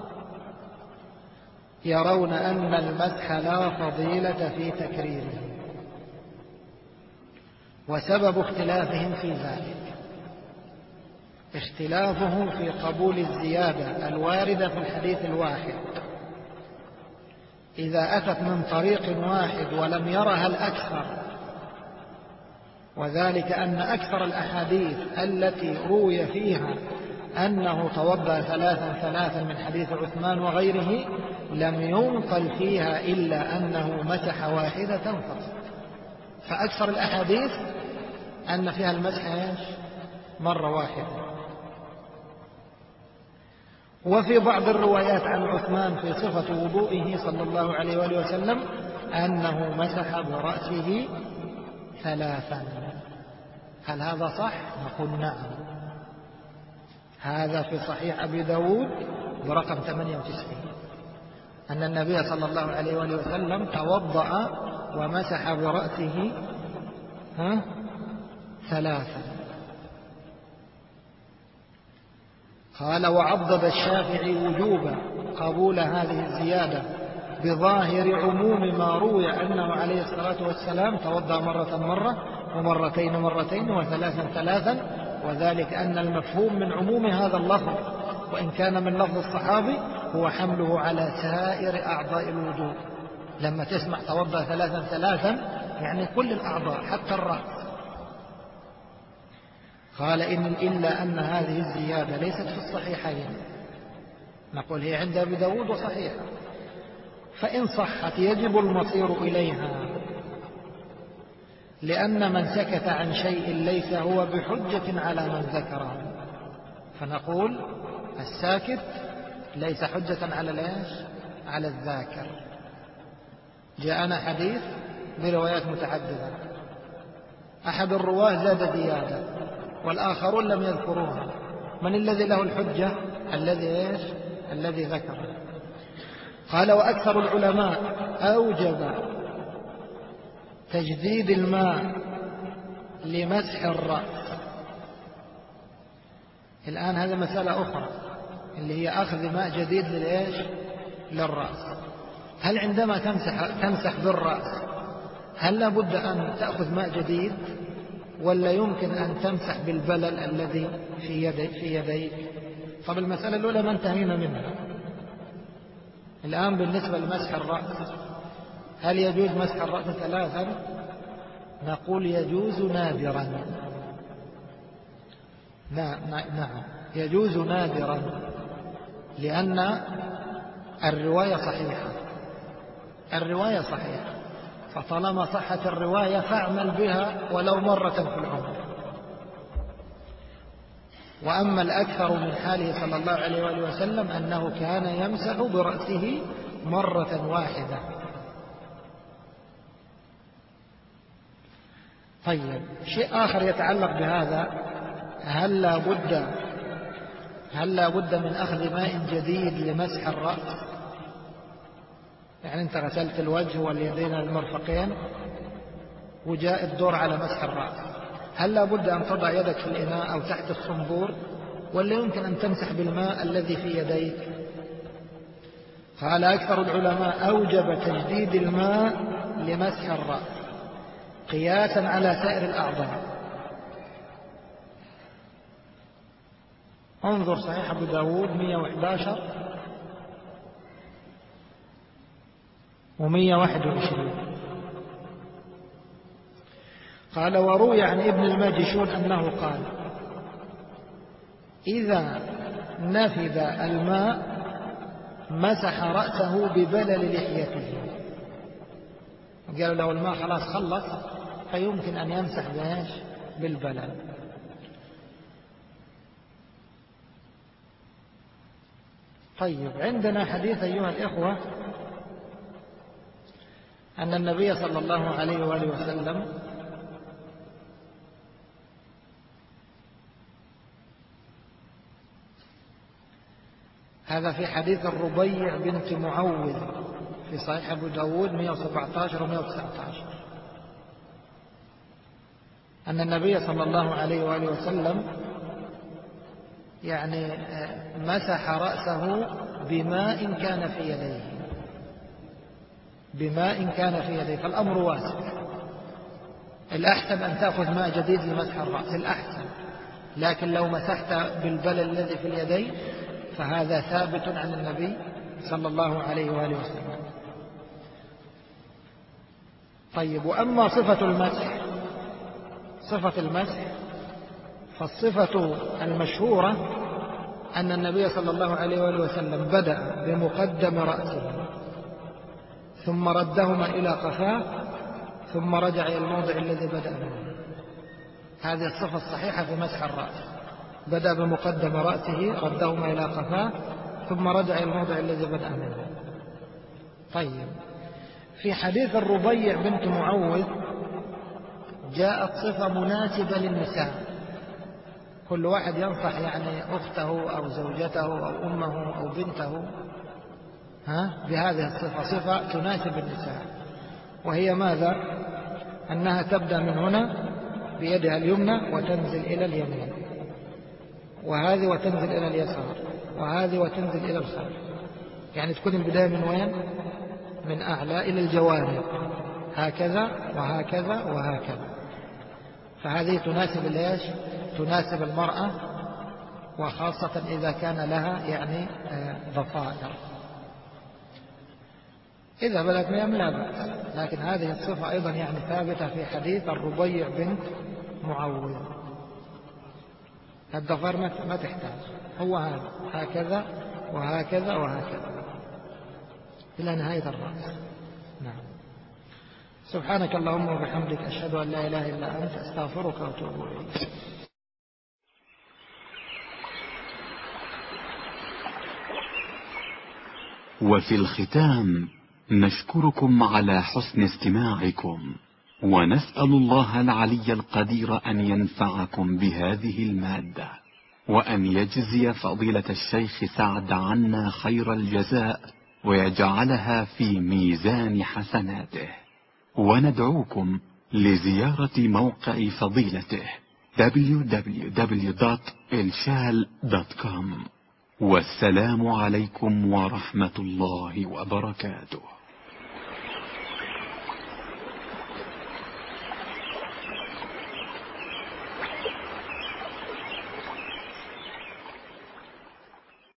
يرون أن المسح لا فضيلة في تكريره، وسبب اختلافهم في ذلك اختلافهم في قبول الزيادة الواردة في الحديث الواحد إذا أتت من طريق واحد ولم يرها الأكثر، وذلك أن أكثر الأحاديث التي روي فيها أنه توضأ ثلاثا من حديث عثمان وغيره لم ينقل فيها إلا أنه مسح واحدة فقط. فأكثر الأحاديث أن فيها المسح مرة واحدة. وفي بعض الروايات عن عثمان في صفة وضوئه صلى الله عليه وآله وسلم أنه مسح برأسه ثلاثا. هل هذا صح؟ نقول نعم، هذا في صحيح أبي داود برقم 98 أن النبي صلى الله عليه وآله وسلم توضأ ومسح برأسه ثلاثا. قال: وعضد الشافعي وجوب قبول هذه الزيادة بظاهر عموم ما روي أنه عليه الصلاة والسلام توضأ مرة ومرتين وثلاثا، وذلك أن المفهوم من عموم هذا اللفظ وإن كان من لفظ الصحابي هو حمله على سائر أعضاء الوضوء. لما تسمع توضأ ثلاثا يعني كل الأعضاء حتى الرأس. قال: إلا أن هذه الزيادة ليست في الصحيحين، نقول هي عند أبي داود وصحيحة، فإن صحت يجب المصير إليها، لأن من سكت عن شيء ليس هو بحجة على من ذكره. فنقول الساكت ليس حجة على الذاكر. جاءنا حديث بروايات متعددة، أحد الرواه زاد زيادة والآخرون لم يذكروها، من الذي له الحجة؟ الذي ذكره. قال: وأكثر العلماء أوجب تجديد الماء لمسح الرأس. الآن هذا مسألة أخرى اللي هي أخذ ماء جديد للرأس. هل عندما تمسح بالرأس هل لابد أن تأخذ ماء جديد، ولا يمكن أن تمسح بالبلل الذي في يديك؟ طب المسألة الأولى ما انتهينا منها. الآن بالنسبة لمسح الرأس، هل يجوز مسح الرأس ثلاثا؟ نقول يجوز نادرا. نعم يجوز نادرا، لأن الرواية صحيحة، فطالما صحت الرواية فاعمل بها ولو مرة في العمر. وأما الأكثر من حاله صلى الله عليه وآله وسلم أنه كان يمسح برأسه مرة واحدة. طيب، شيء آخر يتعلق بهذا، هل لا بد من أخذ ماء جديد لمسح الرأس؟ يعني أنت غسلت الوجه واليدين المرفقين وجاء الدور على مسح الرأس، هل لا بد أن تضع يدك في الإناء أو تحت الصنبور، ولا يمكن أن تمسح بالماء الذي في يديك؟ قال: أكثر العلماء أوجب تجديد الماء لمسح الرأس قياسا على سائر الأعضاء. انظر صحيح أبو داود 111 و121. قال: وروي عن ابن الماجشون أنه قال: إذا نفذ الماء مسح رأسه ببلل لحيته. قالوا لو الماء خلاص خلص فيمكن أن يمسح بالبلل. طيب، عندنا حديث أيها الإخوة أن النبي صلى الله عليه وآله وسلم هذا في حديث الربيع بنت معوذ في صحيح أبو داود 117 و 119 أن النبي صلى الله عليه وآله وسلم يعني مسح رأسه بماء كان في يديه، بماء كان في يديه، فالأمر واسع. الأحسن أن تأخذ ماء جديد لمسح الرأس الأحسن، لكن لو مسحت بالبلل الذي في اليدين فهذا ثابت عن النبي صلى الله عليه وآله وسلم. طيب، وأما صفة المسح، صفة المسح فالصفة المشهورة أن النبي صلى الله عليه وآله وسلم بدأ بمقدم رأسه ثم ردهما إلى قفاه ثم رجع إلى الموضع الذي بدأ منه. هذه الصفة الصحيحة في مسح الرأس، بدأ بمقدم رأسه ردهما إلى قفاه ثم رجع إلى الموضع الذي بدأ منه. طيب، في حديث الربيع بنت معوذ جاءت صفة مناسبة للنساء، كل واحد ينصح يعني أخته أو زوجته أو أمه أو بنته بهذه الصفة، صفة تناسب النساء، وهي ماذا؟ أنها تبدأ من هنا بيدها اليمنى وتنزل إلى اليمين، وهذه وتنزل إلى اليسار، وهذه وتنزل إلى الخلف، يعني تكون البداية من وين؟ من أعلى إلى الجوانب، هكذا وهكذا وهكذا. فهذه تناسب ليش؟ تناسب المرأة، وخاصة إذا كان لها يعني ضفائر. إذا بدأت بهم لا بأس، لكن هذه الصفة أيضا يعني ثابتة في حديث الربيع بنت معوذ. الضفائر ما تحتاج، هو هذا هكذا وهكذا وهكذا إلى نهاية الرأس. نعم. سبحانك اللهم وبحمدك، أشهد أن لا إله إلا أنت، أستغفرك وأتوب إليك. وفي الختام نشكركم على حسن استماعكم، ونسأل الله العلي القدير أن ينفعكم بهذه المادة، وأن يجزي فضيلة الشيخ سعد عنا خير الجزاء، ويجعلها في ميزان حسناته. وندعوكم لزيارة موقع فضيلته www.elshal.com. والسلام عليكم ورحمة الله وبركاته.